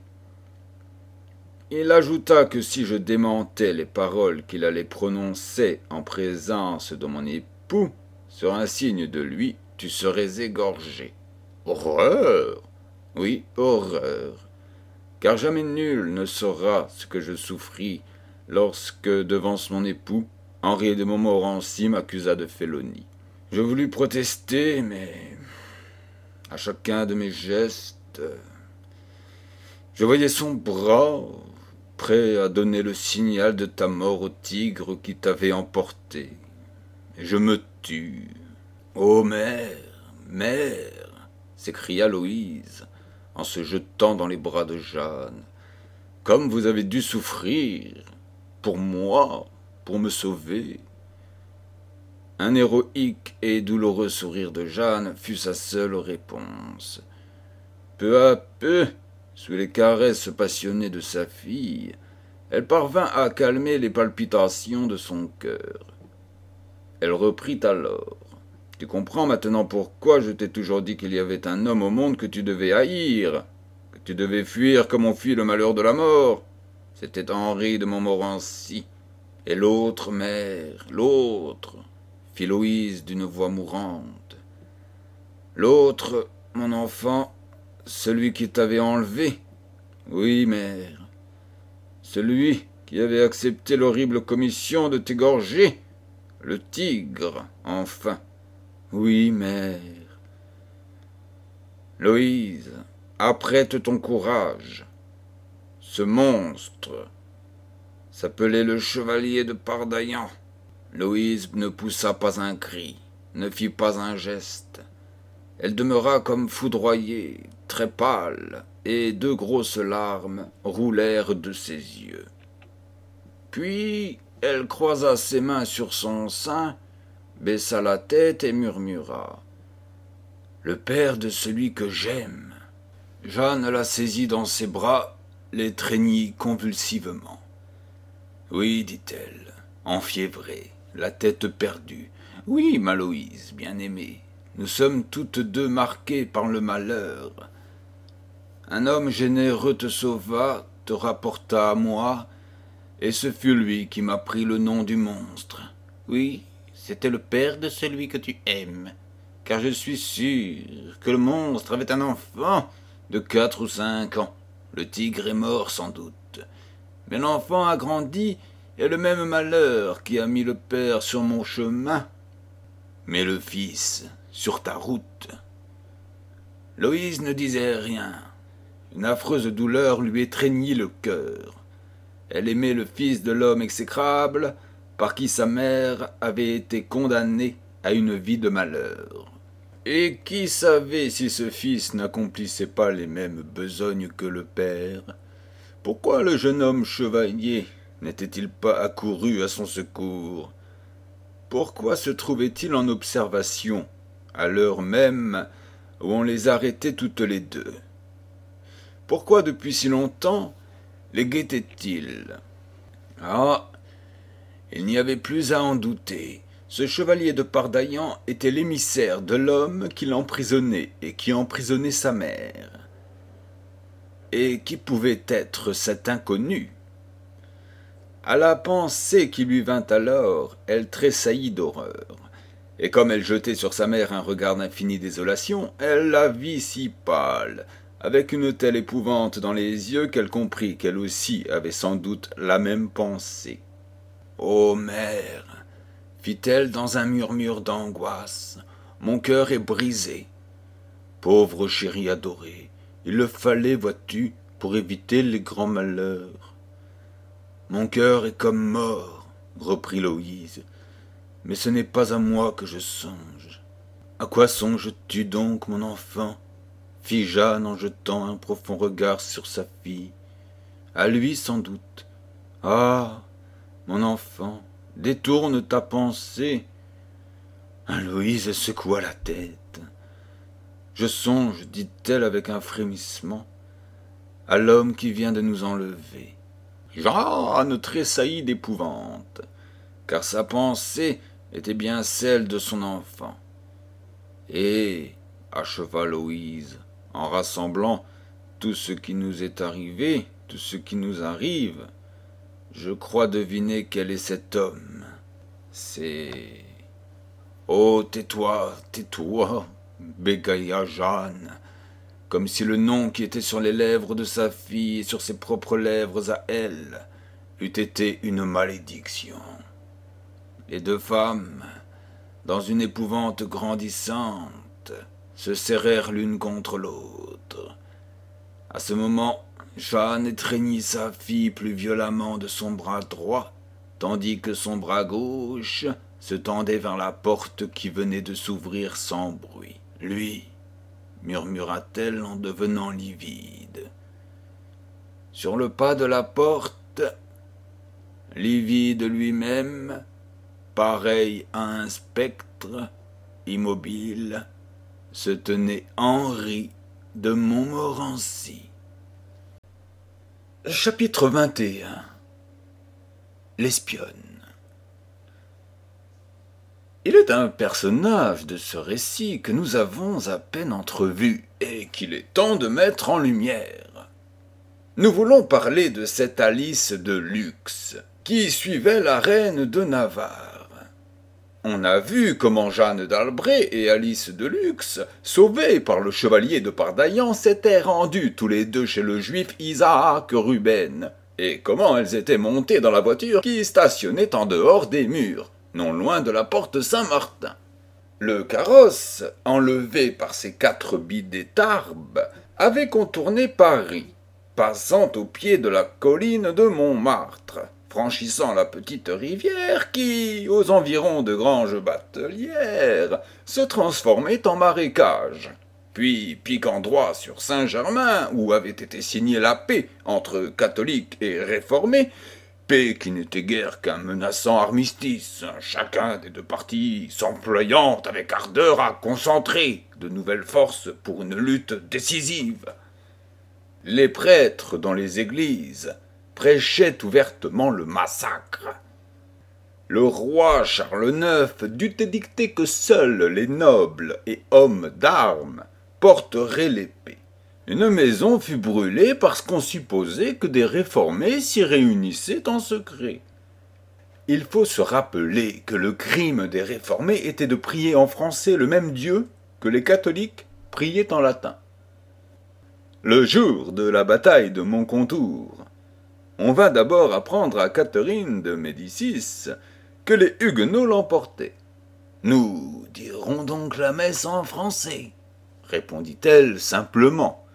A: il ajouta que si je démentais les paroles qu'il allait prononcer en présence de mon époux, sur un signe de lui, tu serais égorgé. Horreur! Oui, horreur! Car jamais nul ne saura ce que je souffris lorsque, devant mon époux, Henri de Montmorency m'accusa de félonie. Je voulus protester, mais à chacun de mes gestes, je voyais son bras prêt à donner le signal de ta mort au tigre qui t'avait emporté. Et je me tus. Ô mère, mère, s'écria Loïse, en se jetant dans les bras de Jeanne. Comme vous avez dû souffrir, pour moi, pour me sauver. Un héroïque et douloureux sourire de Jeanne fut sa seule réponse. Peu à peu, sous les caresses passionnées de sa fille, elle parvint à calmer les palpitations de son cœur. Elle reprit alors. « Tu comprends maintenant pourquoi je t'ai toujours dit qu'il y avait un homme au monde que tu devais haïr, que tu devais fuir comme on fuit le malheur de la mort. C'était Henri de Montmorency. Et l'autre mère, l'autre, fit Loïse d'une voix mourante. L'autre, mon enfant, celui qui t'avait enlevé. Oui, mère. Celui qui avait accepté l'horrible commission de t'égorger. Le tigre, enfin. Oui, mère. Loïse, apprête ton courage. Ce monstre s'appelait le chevalier de Pardaillan. Loïse ne poussa pas un cri, ne fit pas un geste. Elle demeura comme foudroyée, très pâle, et deux grosses larmes roulèrent de ses yeux. Puis elle croisa ses mains sur son sein, baissa la tête et murmura « Le père de celui que j'aime ». Jeanne la saisit dans ses bras, l'étreignit convulsivement. « Oui, dit-elle, enfiévrée, la tête perdue. Oui, ma Loïse, bien-aimée, nous sommes toutes deux marquées par le malheur. Un homme généreux te sauva, te rapporta à moi, et ce fut lui qui m'apprit le nom du monstre. Oui, c'était le père de celui que tu aimes, car je suis sûr que le monstre avait un enfant de quatre ou cinq ans. Le tigre est mort sans doute, mais l'enfant a grandi et le même malheur qui a mis le père sur mon chemin, mais le fils sur ta route. » Loïse ne disait rien. Une affreuse douleur lui étreignit le cœur. Elle aimait le fils de l'homme exécrable, par qui sa mère avait été condamnée à une vie de malheur. Et qui savait si ce fils n'accomplissait pas les mêmes besognes que le père? Pourquoi le jeune homme chevalier n'était-il pas accouru à son secours? Pourquoi se trouvait-il en observation, à l'heure même où on les arrêtait toutes les deux? Pourquoi depuis si longtemps les guettait-il? Ah, il n'y avait plus à en douter. Ce chevalier de Pardaillan était l'émissaire de l'homme qui l'emprisonnait et qui emprisonnait sa mère. Et qui pouvait être cet inconnu? À la pensée qui lui vint alors, elle tressaillit d'horreur. Et comme elle jetait sur sa mère un regard d'infinie désolation, elle la vit si pâle, avec une telle épouvante dans les yeux qu'elle comprit qu'elle aussi avait sans doute la même pensée. « Ô mère !» fit-elle dans un murmure d'angoisse, « mon cœur est brisé. Pauvre chérie adorée, il le fallait, vois-tu, pour éviter les grands malheurs. »« Mon cœur est comme mort, » reprit Loïse, « mais ce n'est pas à moi que je songe. »« À quoi songes-tu donc, mon enfant ?» fit Jeanne en jetant un profond regard sur sa fille. « À lui sans doute. Ah, mon enfant, détourne ta pensée. » Louise secoua la tête. « Je songe, dit-elle avec un frémissement, à l'homme qui vient de nous enlever. » Jeanne tressaillit d'épouvante, car sa pensée était bien celle de son enfant. Et, acheva Loïse, en rassemblant tout ce qui nous est arrivé, tout ce qui nous arrive, je crois deviner quel est cet homme. C'est... Oh, tais-toi, tais-toi, bégaya Jeanne, comme si le nom qui était sur les lèvres de sa fille et sur ses propres lèvres à elle eût été une malédiction. Les deux femmes, dans une épouvante grandissante, se serrèrent l'une contre l'autre. À ce moment, Jeanne étreignit sa fille plus violemment de son bras droit, tandis que son bras gauche se tendait vers la porte qui venait de s'ouvrir sans bruit. Lui, murmura-t-elle en devenant livide. Sur le pas de la porte, livide lui-même, pareil à un spectre, immobile, se tenait Henri de Montmorency. Chapitre vingt et un. L'espionne. Il est un personnage de ce récit que nous avons à peine entrevu et qu'il est temps de mettre en lumière. Nous voulons parler de cette Alice de luxe qui suivait la reine de Navarre. On a vu comment Jeanne d'Albret et Alice de Luxe, sauvées par le chevalier de Pardaillan, s'étaient rendues tous les deux chez le juif Isaac Ruben, et comment elles étaient montées dans la voiture qui stationnait en dehors des murs, non loin de la porte Saint-Martin. Le carrosse, enlevé par ses quatre bidets tarbes, avait contourné Paris, passant au pied de la colline de Montmartre, franchissant la petite rivière qui, aux environs de Granges-Batelière, se transformait en marécage, puis piquant droit sur Saint-Germain, où avait été signée la paix entre catholiques et réformés, paix qui n'était guère qu'un menaçant armistice, chacun des deux partis s'employant avec ardeur à concentrer de nouvelles forces pour une lutte décisive. Les prêtres dans les églises prêchait ouvertement le massacre. Le roi Charles neuf dut édicter que seuls les nobles et hommes d'armes porteraient l'épée. Une maison fut brûlée parce qu'on supposait que des réformés s'y réunissaient en secret. Il faut se rappeler que le crime des réformés était de prier en français le même Dieu que les catholiques priaient en latin. Le jour de la bataille de Moncontour, on va d'abord apprendre à Catherine de Médicis que les Huguenots l'emportaient. « Nous dirons donc la messe en français, » répondit-elle simplement.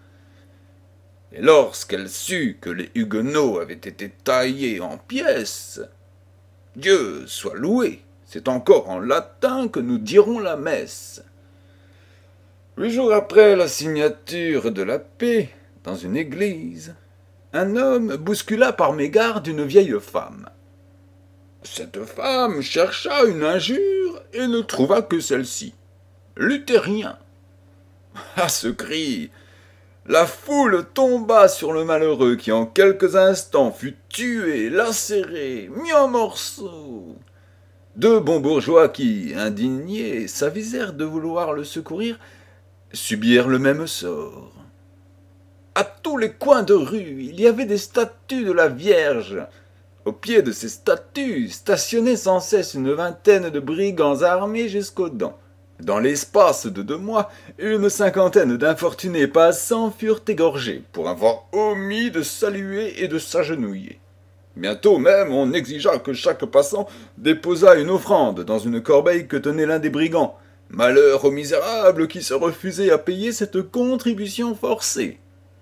A: Et lorsqu'elle sut que les Huguenots avaient été taillés en pièces, « Dieu soit loué, c'est encore en latin que nous dirons la messe. » Huit jours après la signature de la paix, dans une église, un homme bouscula par mégarde une vieille femme. Cette femme chercha une injure et ne trouva que celle-ci. Luthérien. À ce cri, la foule tomba sur le malheureux qui en quelques instants fut tué, lacéré, mis en morceaux. Deux bons bourgeois qui, indignés, s'avisèrent de vouloir le secourir, subirent le même sort. À tous les coins de rue, il y avait des statues de la Vierge. Au pied de ces statues stationnaient sans cesse une vingtaine de brigands armés jusqu'aux dents. Dans l'espace de deux mois, une cinquantaine d'infortunés passants furent égorgés pour avoir omis de saluer et de s'agenouiller. Bientôt même, on exigea que chaque passant déposât une offrande dans une corbeille que tenait l'un des brigands. Malheur aux misérables qui se refusaient à payer cette contribution forcée.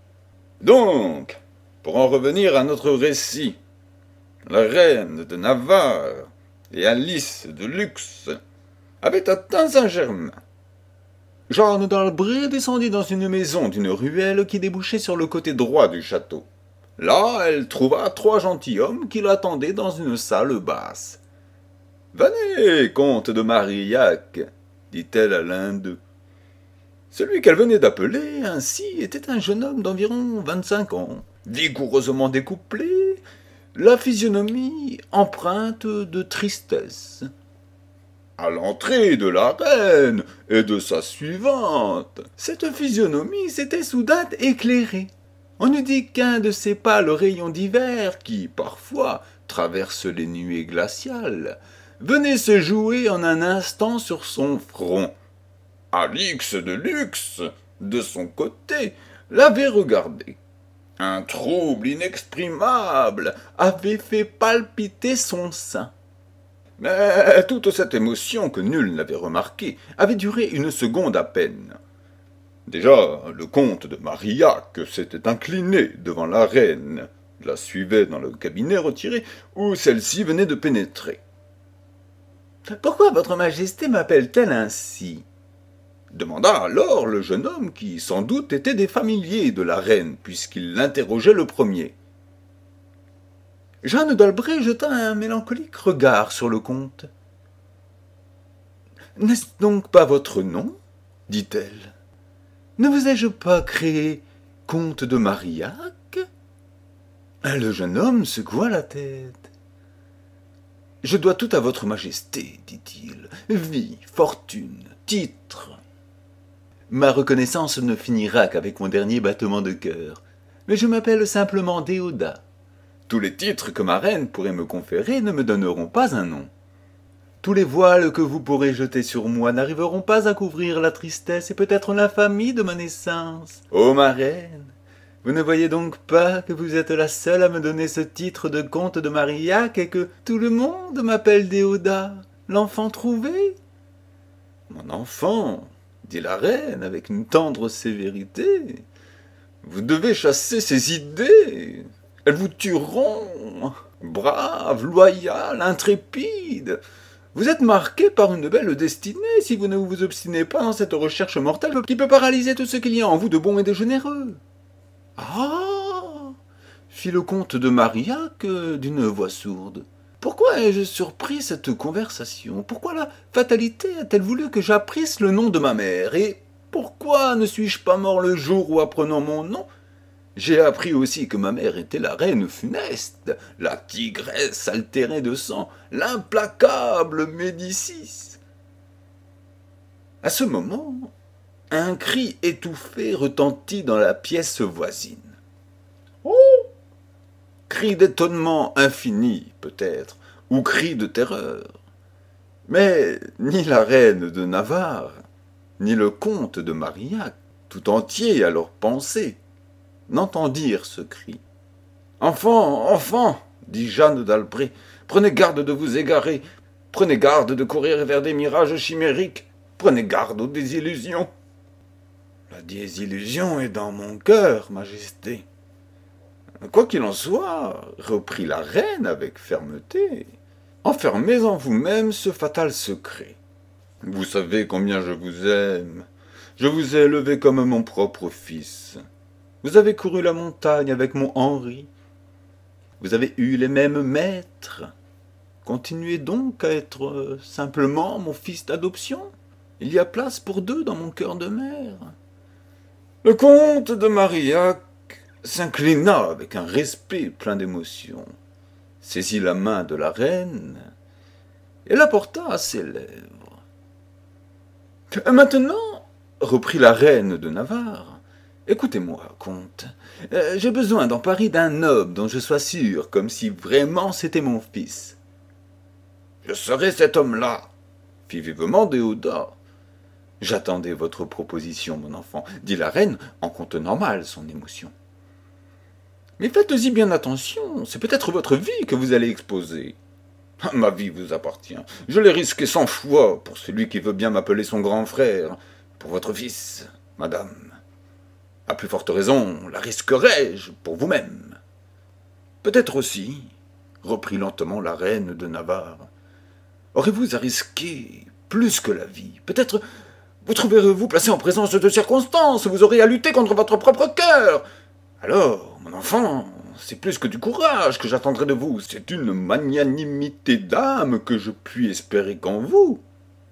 A: Donc, pour en revenir à notre récit, la reine de Navarre et Alice de Luxe avaient atteint Saint-Germain. Jeanne d'Albret descendit dans une maison d'une ruelle qui débouchait sur le côté droit du château. Là, elle trouva trois gentilshommes qui l'attendaient dans une salle basse. « Venez, comte de Marillac, dit-elle à l'un d'eux. Celui qu'elle venait d'appeler ainsi était un jeune homme d'environ vingt-cinq ans, vigoureusement découplé, la physionomie empreinte de tristesse. À l'entrée de la reine et de sa suivante, cette physionomie s'était soudain éclairée. On eût dit qu'un de ces pâles rayons d'hiver qui, parfois, traversent les nuées glaciales, venait se jouer en un instant sur son front. Alix de Luxe, de son côté, l'avait regardé. Un trouble inexprimable avait fait palpiter son sein. Mais toute cette émotion que nul n'avait remarquée avait duré une seconde à peine. Déjà, le comte de Marillac s'était incliné devant la reine, la suivait dans le cabinet retiré où celle-ci venait de pénétrer. « Pourquoi votre majesté m'appelle-t-elle ainsi ?» demanda alors le jeune homme qui, sans doute, était des familiers de la reine, puisqu'il l'interrogeait le premier. Jeanne d'Albret jeta un mélancolique regard sur le comte. « N'est-ce donc pas votre nom ?» dit-elle. « Ne vous ai-je pas créé comte de Marillac ?» Le jeune homme secoua la tête. « Je dois tout à votre majesté, dit-il, vie, fortune, titre. Ma reconnaissance ne finira qu'avec mon dernier battement de cœur, mais je m'appelle simplement Déodat. Tous les titres que ma reine pourrait me conférer ne me donneront pas un nom. Tous les voiles que vous pourrez jeter sur moi n'arriveront pas à couvrir la tristesse et peut-être l'infamie de ma naissance. Ô ma reine, vous ne voyez donc pas que vous êtes la seule à me donner ce titre de comte de Marillac et que tout le monde m'appelle Déodat, l'enfant trouvé ? Mon enfant, dit la reine avec une tendre sévérité, vous devez chasser ces idées. Elles vous tueront. Brave, loyal, intrépide. Vous êtes marqué par une belle destinée si vous ne vous obstinez pas dans cette recherche mortelle qui peut paralyser tout ce qu'il y a en vous de bon et de généreux. Ah, fit le comte de Marillac d'une voix sourde. Pourquoi ai-je surpris cette conversation? Pourquoi la fatalité a-t-elle voulu que j'apprisse le nom de ma mère? Et pourquoi ne suis-je pas mort le jour où, apprenant mon nom, j'ai appris aussi que ma mère était la reine funeste, la tigresse altérée de sang, l'implacable Médicis? À ce moment, un cri étouffé retentit dans la pièce voisine. Oh! Cri d'étonnement infini, peut-être, ou cri de terreur. Mais ni la reine de Navarre, ni le comte de Marillac, tout entier à leur pensée, n'entendirent ce cri. « Enfant, enfant, dit Jeanne d'Albret, prenez garde de vous égarer, prenez garde de courir vers des mirages chimériques, prenez garde aux désillusions. » La désillusion est dans mon cœur, majesté. Quoi qu'il en soit, reprit la reine avec fermeté, enfermez en vous-même ce fatal secret. Vous savez combien je vous aime. Je vous ai élevé comme mon propre fils. Vous avez couru la montagne avec mon Henri. Vous avez eu les mêmes maîtres. Continuez donc à être simplement mon fils d'adoption. Il y a place pour deux dans mon cœur de mère. Le comte de Marillac s'inclina avec un respect plein d'émotion, saisit la main de la reine et la porta à ses lèvres. « Maintenant, reprit la reine de Navarre, écoutez-moi, comte, euh, j'ai besoin dans Paris d'un homme dont je sois sûr, comme si vraiment c'était mon fils. »« Je serai cet homme-là, » fit vivement Déodat. « J'attendais votre proposition, mon enfant, » dit la reine en contenant mal son émotion. « Mais faites-y bien attention, c'est peut-être votre vie que vous allez exposer. »« Ma vie vous appartient, je l'ai risquée cent fois pour celui qui veut bien m'appeler son grand frère, pour votre fils, madame. À plus forte raison, la risquerai-je pour vous-même. Peut-être aussi, reprit lentement la reine de Navarre, aurez-vous à risquer plus que la vie. Peut-être vous trouverez-vous placé en présence de circonstances, vous aurez à lutter contre votre propre cœur. Alors, mon enfant, c'est plus que du courage que j'attendrai de vous, c'est une magnanimité d'âme que je puis espérer qu'en vous.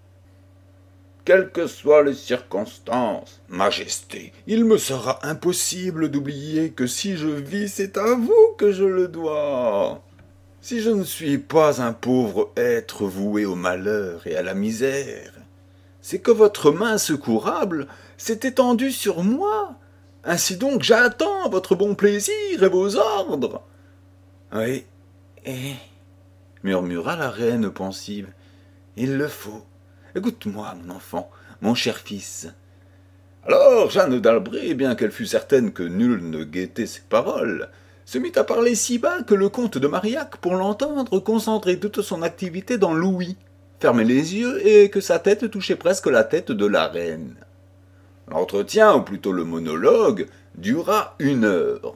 A: Quelles que soient les circonstances, majesté, il me sera impossible d'oublier que si je vis, c'est à vous que je le dois. Si je ne suis pas un pauvre être voué au malheur et à la misère, c'est que votre main secourable s'est étendue sur moi. Ainsi donc, j'attends votre bon plaisir et vos ordres. »« Oui, et... » murmura la reine pensive, « il le faut. Écoute-moi, mon enfant, mon cher fils. » Alors Jeanne d'Albret, bien qu'elle fût certaine que nul ne guettait ses paroles, se mit à parler si bas que le comte de Marillac, pour l'entendre, concentrait toute son activité dans l'ouïe, fermait les yeux et que sa tête touchait presque la tête de la reine. L'entretien, ou plutôt le monologue, dura une heure.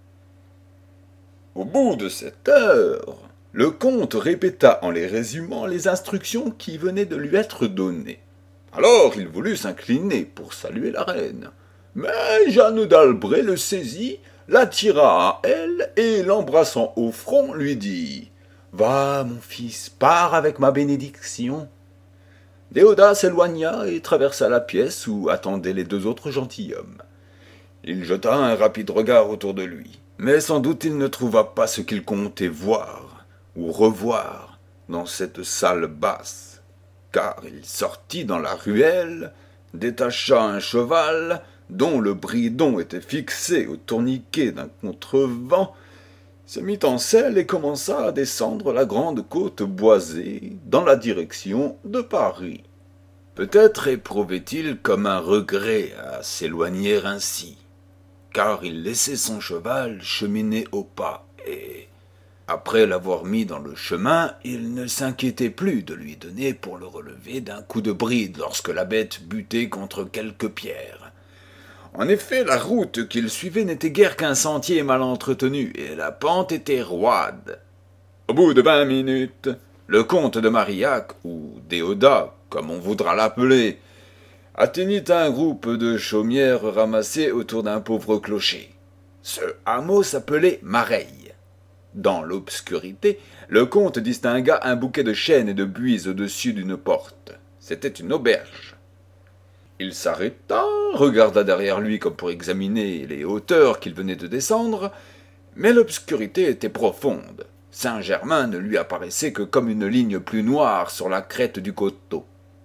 A: Au bout de cette heure, le comte répéta en les résumant les instructions qui venaient de lui être données. Alors il voulut s'incliner pour saluer la reine. Mais Jeanne d'Albret le saisit, l'attira à elle et, l'embrassant au front, lui dit « Va, mon fils, pars avec ma bénédiction ». Déodat s'éloigna et traversa la pièce où attendaient les deux autres gentilshommes. Il jeta un rapide regard autour de lui, mais sans doute il ne trouva pas ce qu'il comptait voir ou revoir dans cette salle basse, car il sortit dans la ruelle, détacha un cheval dont le bridon était fixé au tourniquet d'un contrevent, se mit en selle et commença à descendre la grande côte boisée dans la direction de Paris. Peut-être éprouvait-il comme un regret à s'éloigner ainsi, car il laissait son cheval cheminer au pas et, après l'avoir mis dans le chemin, il ne s'inquiétait plus de lui donner pour le relever d'un coup de bride lorsque la bête butait contre quelques pierres. En effet, la route qu'il suivait n'était guère qu'un sentier mal entretenu, et la pente était roide. Au bout de vingt minutes, le comte de Marillac, ou Déodat, comme on voudra l'appeler, atteignit un groupe de chaumières ramassées autour d'un pauvre clocher. Ce hameau s'appelait Mareil. Dans l'obscurité, le comte distingua un bouquet de chênes et de buis au-dessus d'une porte. C'était une auberge. Il s'arrêta, regarda derrière lui comme pour examiner les hauteurs qu'il venait de descendre, mais l'obscurité était profonde. Saint-Germain ne lui apparaissait que comme une ligne plus noire sur la crête du coteau.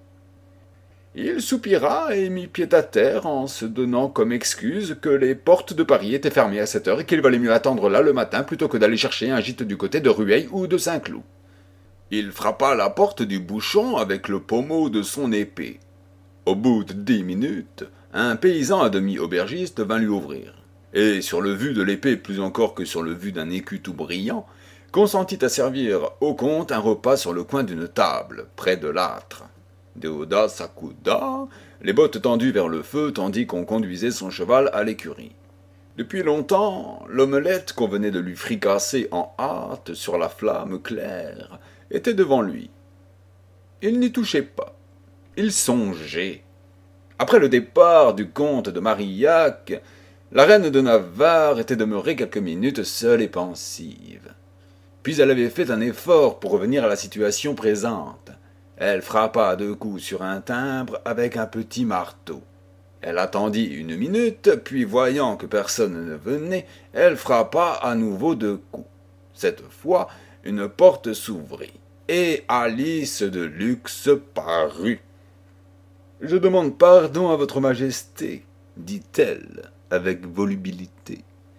A: Il soupira et mit pied à terre en se donnant comme excuse que les portes de Paris étaient fermées à cette heure et qu'il valait mieux attendre là le matin plutôt que d'aller chercher un gîte du côté de Rueil ou de Saint-Cloud. Il frappa la porte du bouchon avec le pommeau de son épée. Au bout de dix minutes, un paysan à demi aubergiste vint lui ouvrir, et sur le vu de l'épée plus encore que sur le vu d'un écu tout brillant, consentit à servir au comte un repas sur le coin d'une table, près de l'âtre. Déodat s'accouda, les bottes tendues vers le feu, tandis qu'on conduisait son cheval à l'écurie. Depuis longtemps, l'omelette qu'on venait de lui fricasser en hâte sur la flamme claire était devant lui. Il n'y touchait pas. Il songeait. Après le départ du comte de Marillac, la reine de Navarre était demeurée quelques minutes seule et pensive. Puis elle avait fait un effort pour revenir à la situation présente. Elle frappa à deux coups sur un timbre avec un petit marteau. Elle attendit une minute, puis voyant que personne ne venait, elle frappa à nouveau deux coups. Cette fois, une porte s'ouvrit, et Alice de Luxe parut. « Je demande pardon à votre majesté, dit-elle avec volubilité.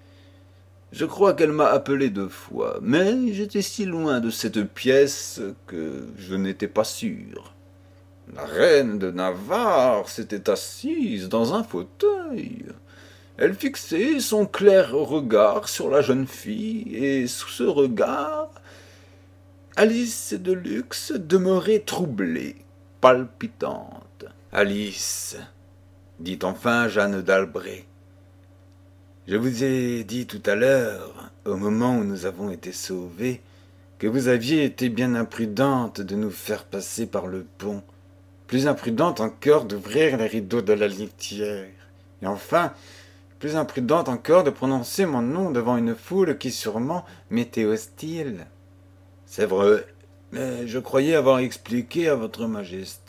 A: Je crois qu'elle m'a appelé deux fois, mais j'étais si loin de cette pièce que je n'étais pas sûr. » La reine de Navarre s'était assise dans un fauteuil. Elle fixait son clair regard sur la jeune fille, et sous ce regard, Alice de Luxe demeurait troublée, palpitante. « Alice, dit enfin Jeanne d'Albret, je vous ai dit tout à l'heure, au moment où nous avons été sauvés, que vous aviez été bien imprudente de nous faire passer par le pont, plus imprudente encore d'ouvrir les rideaux de la litière, et enfin, plus imprudente encore de prononcer mon nom devant une foule qui sûrement m'était hostile. C'est vrai, mais je croyais avoir expliqué à votre majesté... »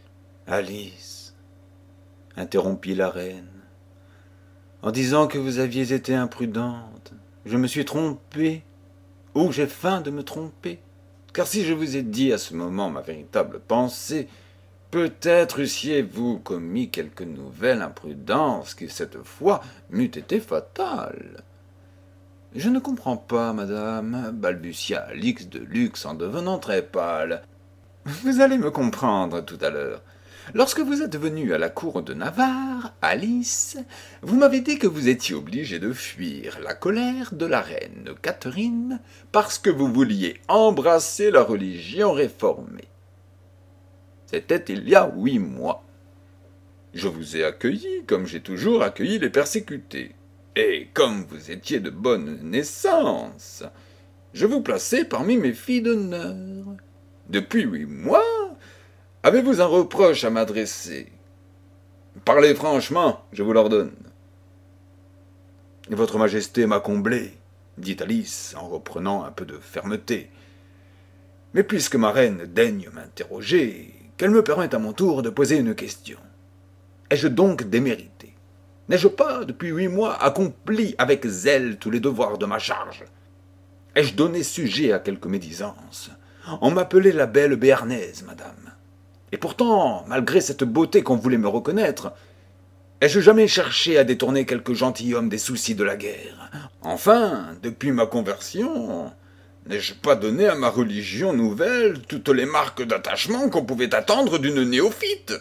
A: Alice, interrompit la reine, en disant que vous aviez été imprudente, je me suis trompée, ou j'ai feint de me tromper, car si je vous ai dit à ce moment ma véritable pensée, peut-être eussiez-vous commis quelque nouvelle imprudence qui, cette fois, m'eût été fatale. « Je ne comprends pas, madame, balbutia Alix de Luxe en devenant très pâle. Vous allez me comprendre tout à l'heure. Lorsque vous êtes venue à la cour de Navarre, Alice, vous m'avez dit que vous étiez obligée de fuir la colère de la reine Catherine parce que vous vouliez embrasser la religion réformée. C'était il y a huit mois. Je vous ai accueilli comme j'ai toujours accueilli les persécutés. Et comme vous étiez de bonne naissance, je vous plaçai parmi mes filles d'honneur. Depuis huit mois, Avez-vous un reproche à m'adresser? Parlez franchement, je vous l'ordonne. Votre Majesté m'a comblé, dit Alice en reprenant un peu de fermeté. Mais puisque ma reine daigne m'interroger, qu'elle me permette à mon tour de poser une question. Ai-je donc démérité? N'ai-je pas, depuis huit mois, accompli avec zèle tous les devoirs de ma charge? Ai-je donné sujet à quelque médisance? On m'appelait la belle béarnaise, madame. Et pourtant, malgré cette beauté qu'on voulait me reconnaître, ai-je jamais cherché à détourner quelque gentilhomme des soucis de la guerre? Enfin, depuis ma conversion, n'ai-je pas donné à ma religion nouvelle toutes les marques d'attachement qu'on pouvait attendre d'une néophyte?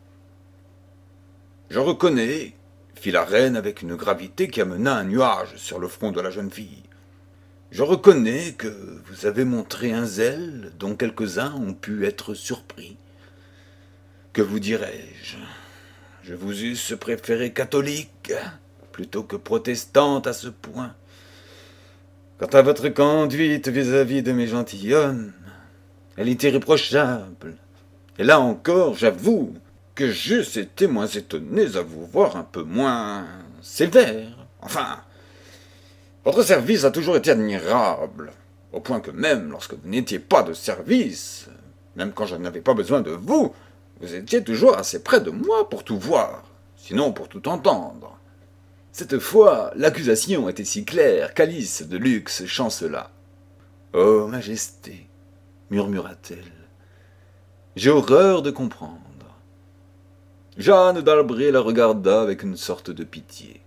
A: Je reconnais, fit la reine avec une gravité qui amena un nuage sur le front de la jeune fille. Je reconnais que vous avez montré un zèle dont quelques-uns ont pu être surpris. Que vous dirais-je? Je vous eusse préféré catholique plutôt que protestante à ce point. Quant à votre conduite vis-à-vis de mes gentilshommes, elle est irréprochable. Et là encore, j'avoue que j'eusse été moins étonné à vous voir un peu moins sévère. Enfin, votre service a toujours été admirable, au point que même lorsque vous n'étiez pas de service, même quand je n'avais pas besoin de vous, vous étiez toujours assez près de moi pour tout voir, sinon pour tout entendre. Cette fois, l'accusation était si claire qu'Alice de Luxe chancela. « Oh, Majesté, murmura-t-elle, j'ai horreur de comprendre. » Jeanne d'Albret la regarda avec une sorte de pitié.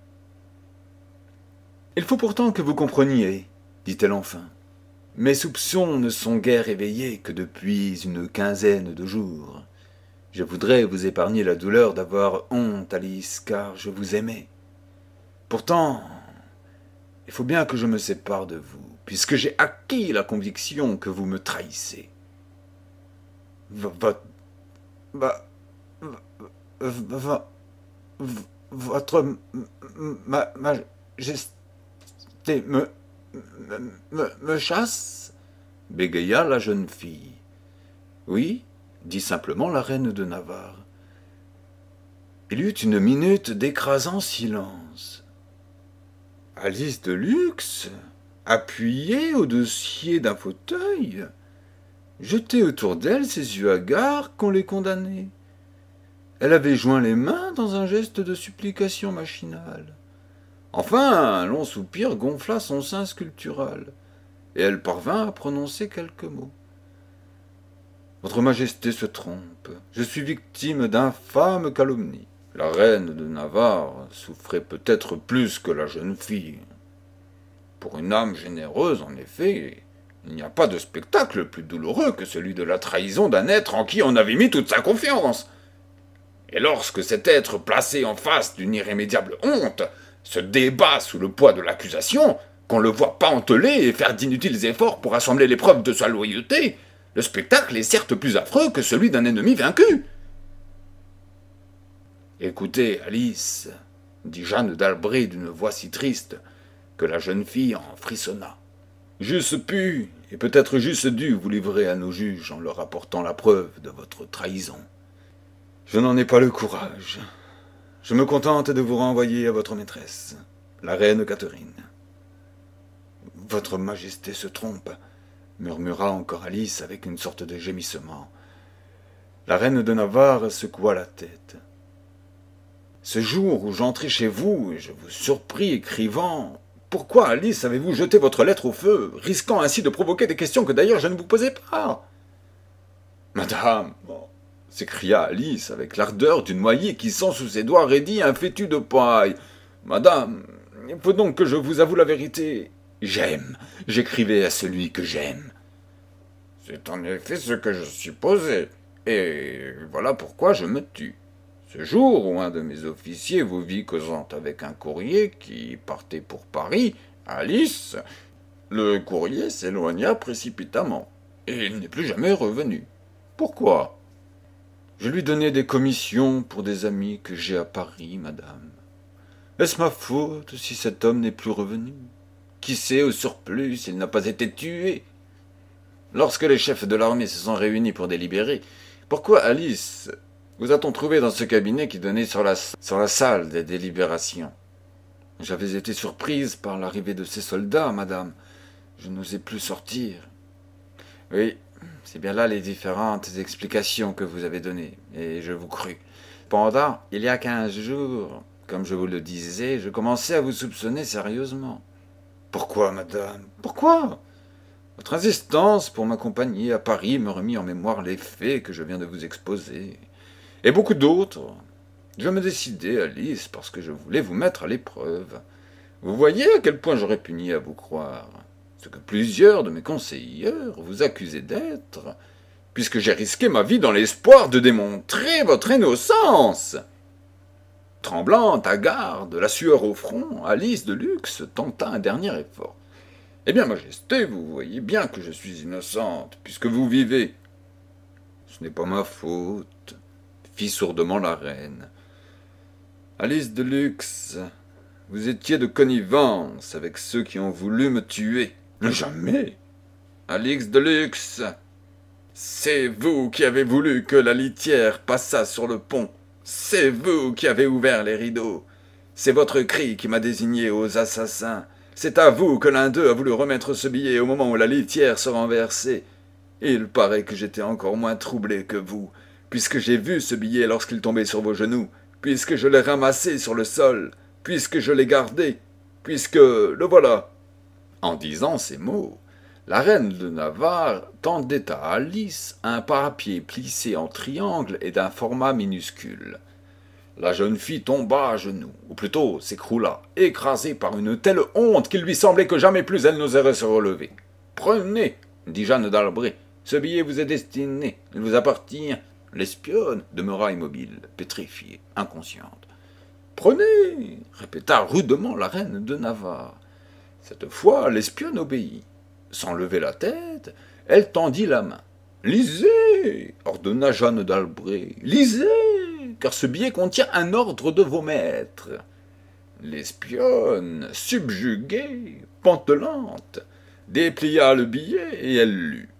A: « Il faut pourtant que vous compreniez, dit-elle enfin. Mes soupçons ne sont guère éveillés que depuis une quinzaine de jours. Je voudrais vous épargner la douleur d'avoir honte, Alice, car je vous aimais. Pourtant, il faut bien que je me sépare de vous, puisque j'ai acquis la conviction que vous me trahissez. Votre... Votre Majesté me, me, me chasse? Bégaya la jeune fille. Oui, dit simplement la reine de Navarre. Il y eut une minute d'écrasant silence. Alice de Luxe, appuyée au dossier d'un fauteuil, jetait autour d'elle ses yeux hagards qu'on les condamnait. Elle avait joint les mains dans un geste de supplication machinale. Enfin, un long soupir gonfla son sein sculptural, et elle parvint à prononcer quelques mots. « Votre Majesté se trompe. Je suis victime d'infâmes calomnies. La reine de Navarre souffrait peut-être plus que la jeune fille. Pour une âme généreuse, en effet, il n'y a pas de spectacle plus douloureux que celui de la trahison d'un être en qui on avait mis toute sa confiance. Et lorsque cet être placé en face d'une irrémédiable honte se débat sous le poids de l'accusation, qu'on le voit panteler et faire d'inutiles efforts pour assembler les preuves de sa loyauté, le spectacle est certes plus affreux que celui d'un ennemi vaincu. » « Écoutez, Alice, dit Jeanne d'Albret d'une voix si triste que la jeune fille en frissonna. J'eusse pu, et peut-être j'eusse dû vous livrer à nos juges en leur apportant la preuve de votre trahison. Je n'en ai pas le courage. Je me contente de vous renvoyer à votre maîtresse, la reine Catherine. »« Votre Majesté se trompe, » murmura encore Alice avec une sorte de gémissement. La reine de Navarre secoua la tête. « Ce jour où j'entrai chez vous, je vous surpris écrivant. Pourquoi, Alice, avez-vous jeté votre lettre au feu, risquant ainsi de provoquer des questions que d'ailleurs je ne vous posais pas ?»« Madame, s'écria Alice avec l'ardeur d'une noyée qui sent sous ses doigts raidis un fétu de paille. Madame, il faut donc que je vous avoue la vérité. J'aime, j'écrivais à celui que j'aime. » C'est en effet ce que je supposais, et voilà pourquoi je me tue. Ce jour où un de mes officiers vous vit causant avec un courrier qui partait pour Paris, Alice, le courrier s'éloigna précipitamment, et il n'est plus jamais revenu. Pourquoi ? Je lui donnais des commissions pour des amis que j'ai à Paris, madame. Est-ce ma faute si cet homme n'est plus revenu ? Qui sait, au surplus, s'il n'a pas été tué ? Lorsque les chefs de l'armée se sont réunis pour délibérer, Pourquoi, Alice, vous a-t-on trouvé dans ce cabinet qui donnait sur la, sur la salle des délibérations? J'avais été surprise par l'arrivée de ces soldats, madame. Je n'osais plus sortir. Oui, c'est bien là les différentes explications que vous avez données, et je vous crus. Cependant, il y a quinze jours, comme je vous le disais, je commençais à vous soupçonner sérieusement. Pourquoi, madame? Pourquoi? Votre insistance pour m'accompagner à Paris me remit en mémoire les faits que je viens de vous exposer, et beaucoup d'autres. Je me décidai, Alice, parce que je voulais vous mettre à l'épreuve. Vous voyez à quel point j'aurais pu nier à vous croire, ce que plusieurs de mes conseillers vous accusaient d'être, puisque j'ai risqué ma vie dans l'espoir de démontrer votre innocence. Tremblante, hagarde, la sueur au front, Alice de Luxe tenta un dernier effort. Eh bien, Majesté, vous voyez bien que je suis innocente, puisque vous vivez. Ce n'est pas ma faute, fit sourdement la reine. Alice de Luxe, vous étiez de connivence avec ceux qui ont voulu me tuer. Jamais. Alice de Luxe, c'est vous qui avez voulu que la litière passât sur le pont. C'est vous qui avez ouvert les rideaux. C'est votre cri qui m'a désigné aux assassins. C'est à vous que l'un d'eux a voulu remettre ce billet au moment où la litière se renversait. Il paraît que j'étais encore moins troublé que vous, puisque j'ai vu ce billet lorsqu'il tombait sur vos genoux, puisque je l'ai ramassé sur le sol, puisque je l'ai gardé, puisque le voilà. En disant ces mots, la reine de Navarre tendait à Alice un papier plissé en triangle et d'un format minuscule. La jeune fille tomba à genoux, ou plutôt s'écroula, écrasée par une telle honte qu'il lui semblait que jamais plus elle n'oserait se relever. « Prenez, dit Jeanne d'Albret, ce billet vous est destiné, il vous appartient. » L'espionne demeura immobile, pétrifiée, inconsciente. « Prenez, répéta rudement la reine de Navarre. Cette fois, l'espionne obéit. Sans lever la tête, elle tendit la main. « Lisez, ordonna Jeanne d'Albret, lisez, car ce billet contient un ordre de vos maîtres. » L'espionne, subjuguée, pantelante, déplia le billet et elle lut.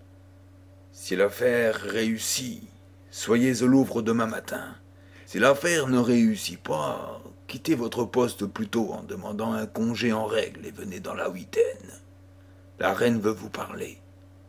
A: « Si l'affaire réussit, soyez au Louvre demain matin. Si l'affaire ne réussit pas, quittez votre poste plus tôt en demandant un congé en règle et venez dans la huitaine. La reine veut vous parler. »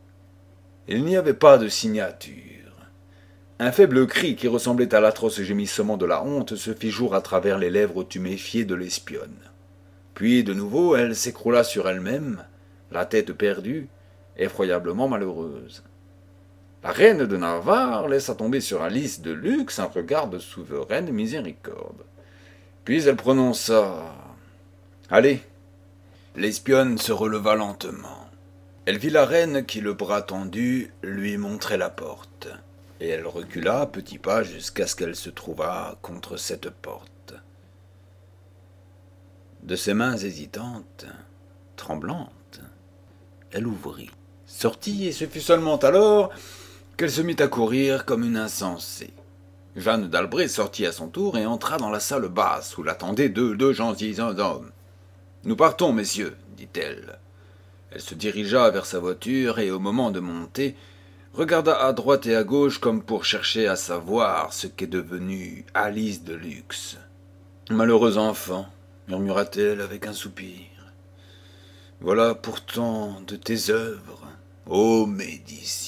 A: Il n'y avait pas de signature. Un faible cri qui ressemblait à l'atroce gémissement de la honte se fit jour à travers les lèvres tuméfiées de l'espionne. Puis de nouveau elle s'écroula sur elle-même, la tête perdue, effroyablement malheureuse. La reine de Navarre laissa tomber sur Alice de Luxe un regard de souveraine miséricorde. Puis elle prononça « Allez !» L'espionne se releva lentement. Elle vit la reine qui, le bras tendu, lui montrait la porte, et elle recula à petits pas jusqu'à ce qu'elle se trouvât contre cette porte. De ses mains hésitantes, tremblantes, elle ouvrit, sortit, et ce fut seulement alors qu'elle se mit à courir comme une insensée. Jeanne d'Albret sortit à son tour et entra dans la salle basse où l'attendaient deux, deux gentilshommes. « Nous partons, messieurs, dit-elle. » Elle se dirigea vers sa voiture et, au moment de monter, regarda à droite et à gauche comme pour chercher à savoir ce qu'est devenue Alice de Luxe. « Malheureux enfant, murmura-t-elle avec un soupir. Voilà pourtant de tes œuvres, ô Médicis. »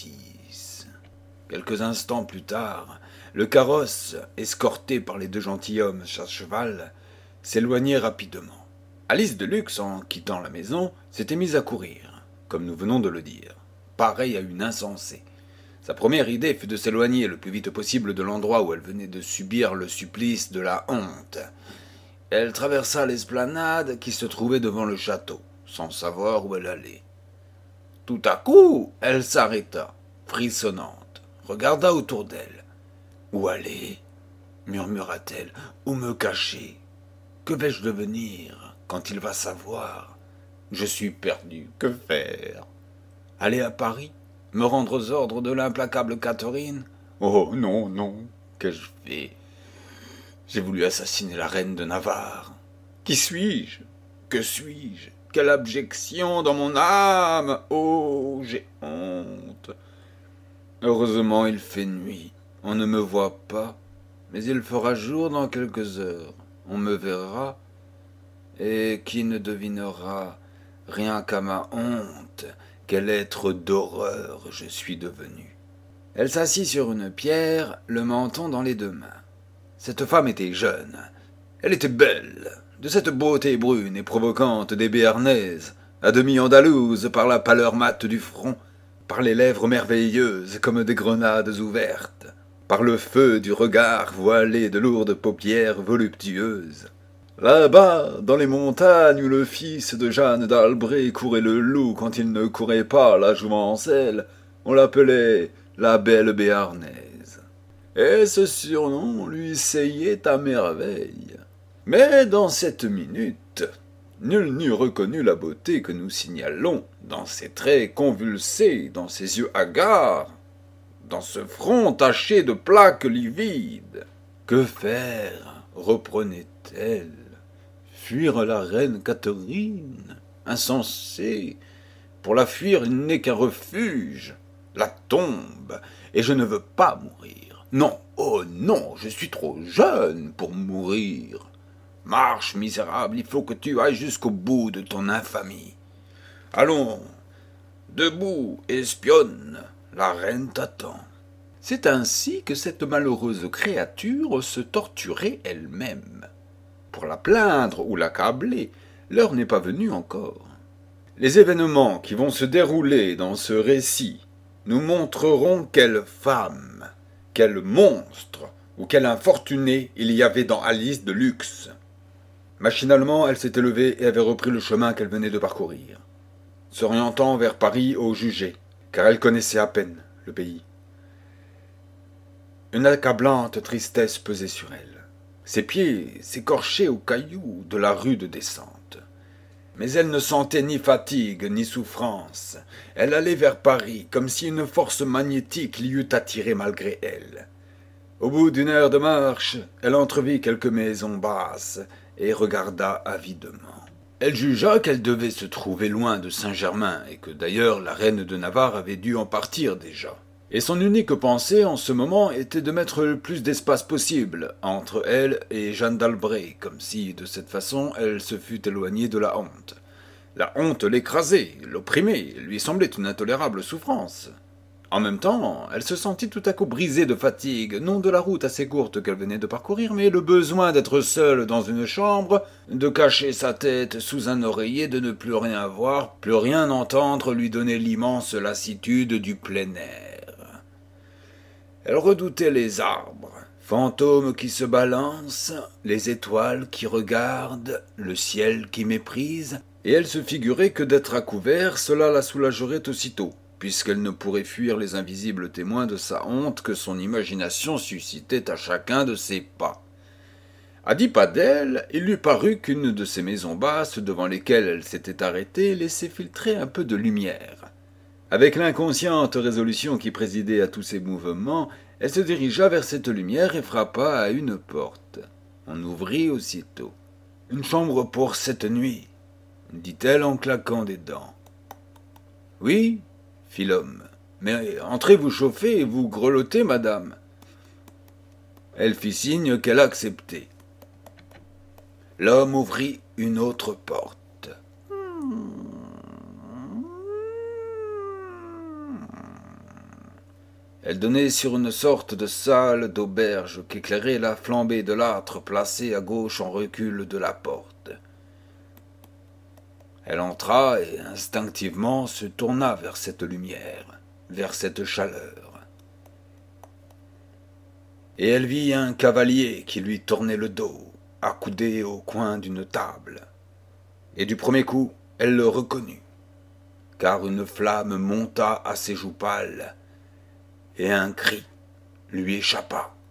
A: Quelques instants plus tard, le carrosse, escorté par les deux gentilshommes à cheval, s'éloignait rapidement. Alice de Luxe, en quittant la maison, s'était mise à courir, comme nous venons de le dire, pareille à une insensée. Sa première idée fut de s'éloigner le plus vite possible de l'endroit où elle venait de subir le supplice de la honte. Elle traversa l'esplanade qui se trouvait devant le château, sans savoir où elle allait. Tout à coup, elle s'arrêta, frissonnante, regarda autour d'elle. « Où aller ?» murmura-t-elle. « Où me cacher ? Que vais-je devenir ? Quand il va savoir, je suis perdu, que faire? Aller à Paris? Me rendre aux ordres de l'implacable Catherine? Oh non, non, qu'ai-je fait? J'ai voulu assassiner la reine de Navarre. Qui suis-je? Que suis-je? Quelle abjection dans mon âme! Oh, j'ai honte! Heureusement, il fait nuit. On ne me voit pas, mais il fera jour dans quelques heures. On me verra, et qui ne devinera, rien qu'à ma honte, quel être d'horreur je suis devenu. » Elle s'assit sur une pierre, le menton dans les deux mains. Cette femme était jeune. Elle était belle, de cette beauté brune et provocante des Béarnaises, à demi andalouse par la pâleur mate du front, par les lèvres merveilleuses comme des grenades ouvertes, par le feu du regard voilé de lourdes paupières voluptueuses. Là-bas, dans les montagnes où le fils de Jeanne d'Albret courait le loup quand il ne courait pas la jouvencelle, on l'appelait la belle Béarnaise. Et ce surnom lui seyait à merveille. Mais dans cette minute, nul n'eût reconnu la beauté que nous signalons dans ses traits convulsés, dans ses yeux hagards, dans ce front taché de plaques livides. Que faire, reprenait-elle? Fuir la reine Catherine? Insensé! Pour la fuir, il n'est qu'un refuge, la tombe, et je ne veux pas mourir. Non, oh non, je suis trop jeune pour mourir. Marche, misérable, il faut que tu ailles jusqu'au bout de ton infamie. Allons, debout, espionne, la reine t'attend. » C'est ainsi que cette malheureuse créature se torturait elle-même. Pour la plaindre ou l'accabler, l'heure n'est pas venue encore. Les événements qui vont se dérouler dans ce récit nous montreront quelle femme, quel monstre ou quel infortuné il y avait dans Alice de luxe. Machinalement, elle s'était levée et avait repris le chemin qu'elle venait de parcourir, s'orientant vers Paris au jugé, car elle connaissait à peine le pays. Une accablante tristesse pesait sur elle. Ses pieds s'écorchaient aux cailloux de la rude descente. Mais elle ne sentait ni fatigue ni souffrance. Elle allait vers Paris comme si une force magnétique l'y eût attirée malgré elle. Au bout d'une heure de marche, elle entrevit quelques maisons basses et regarda avidement. Elle jugea qu'elle devait se trouver loin de Saint-Germain et que d'ailleurs la reine de Navarre avait dû en partir déjà. Et son unique pensée en ce moment était de mettre le plus d'espace possible entre elle et Jeanne d'Albret, comme si, de cette façon, elle se fût éloignée de la honte. La honte l'écrasait, l'opprimait, lui semblait une intolérable souffrance. En même temps, elle se sentit tout à coup brisée de fatigue, non de la route assez courte qu'elle venait de parcourir, mais le besoin d'être seule dans une chambre, de cacher sa tête sous un oreiller, de ne plus rien voir, plus rien entendre, lui donnait l'immense lassitude du plein air. Elle redoutait les arbres, fantômes qui se balancent, les étoiles qui regardent, le ciel qui méprise, et elle se figurait que d'être à couvert, cela la soulagerait aussitôt, puisqu'elle ne pourrait fuir les invisibles témoins de sa honte que son imagination suscitait à chacun de ses pas. À dix pas d'elle, il lui parut qu'une de ces maisons basses devant lesquelles elle s'était arrêtée laissait filtrer un peu de lumière. Avec l'inconsciente résolution qui présidait à tous ses mouvements, elle se dirigea vers cette lumière et frappa à une porte. On ouvrit aussitôt. « Une chambre pour cette nuit », dit-elle en claquant des dents. « Oui », fit l'homme, « mais entrez vous chauffer et vous grelottez, madame. » Elle fit signe qu'elle acceptait. L'homme ouvrit une autre porte. Elle donnait sur une sorte de salle d'auberge qu'éclairait la flambée de l'âtre placé à gauche en recul de la porte. Elle entra et instinctivement se tourna vers cette lumière, vers cette chaleur. Et elle vit un cavalier qui lui tournait le dos, accoudé au coin d'une table. Et du premier coup, elle le reconnut, car une flamme monta à ses joues pâles, et un cri lui échappa.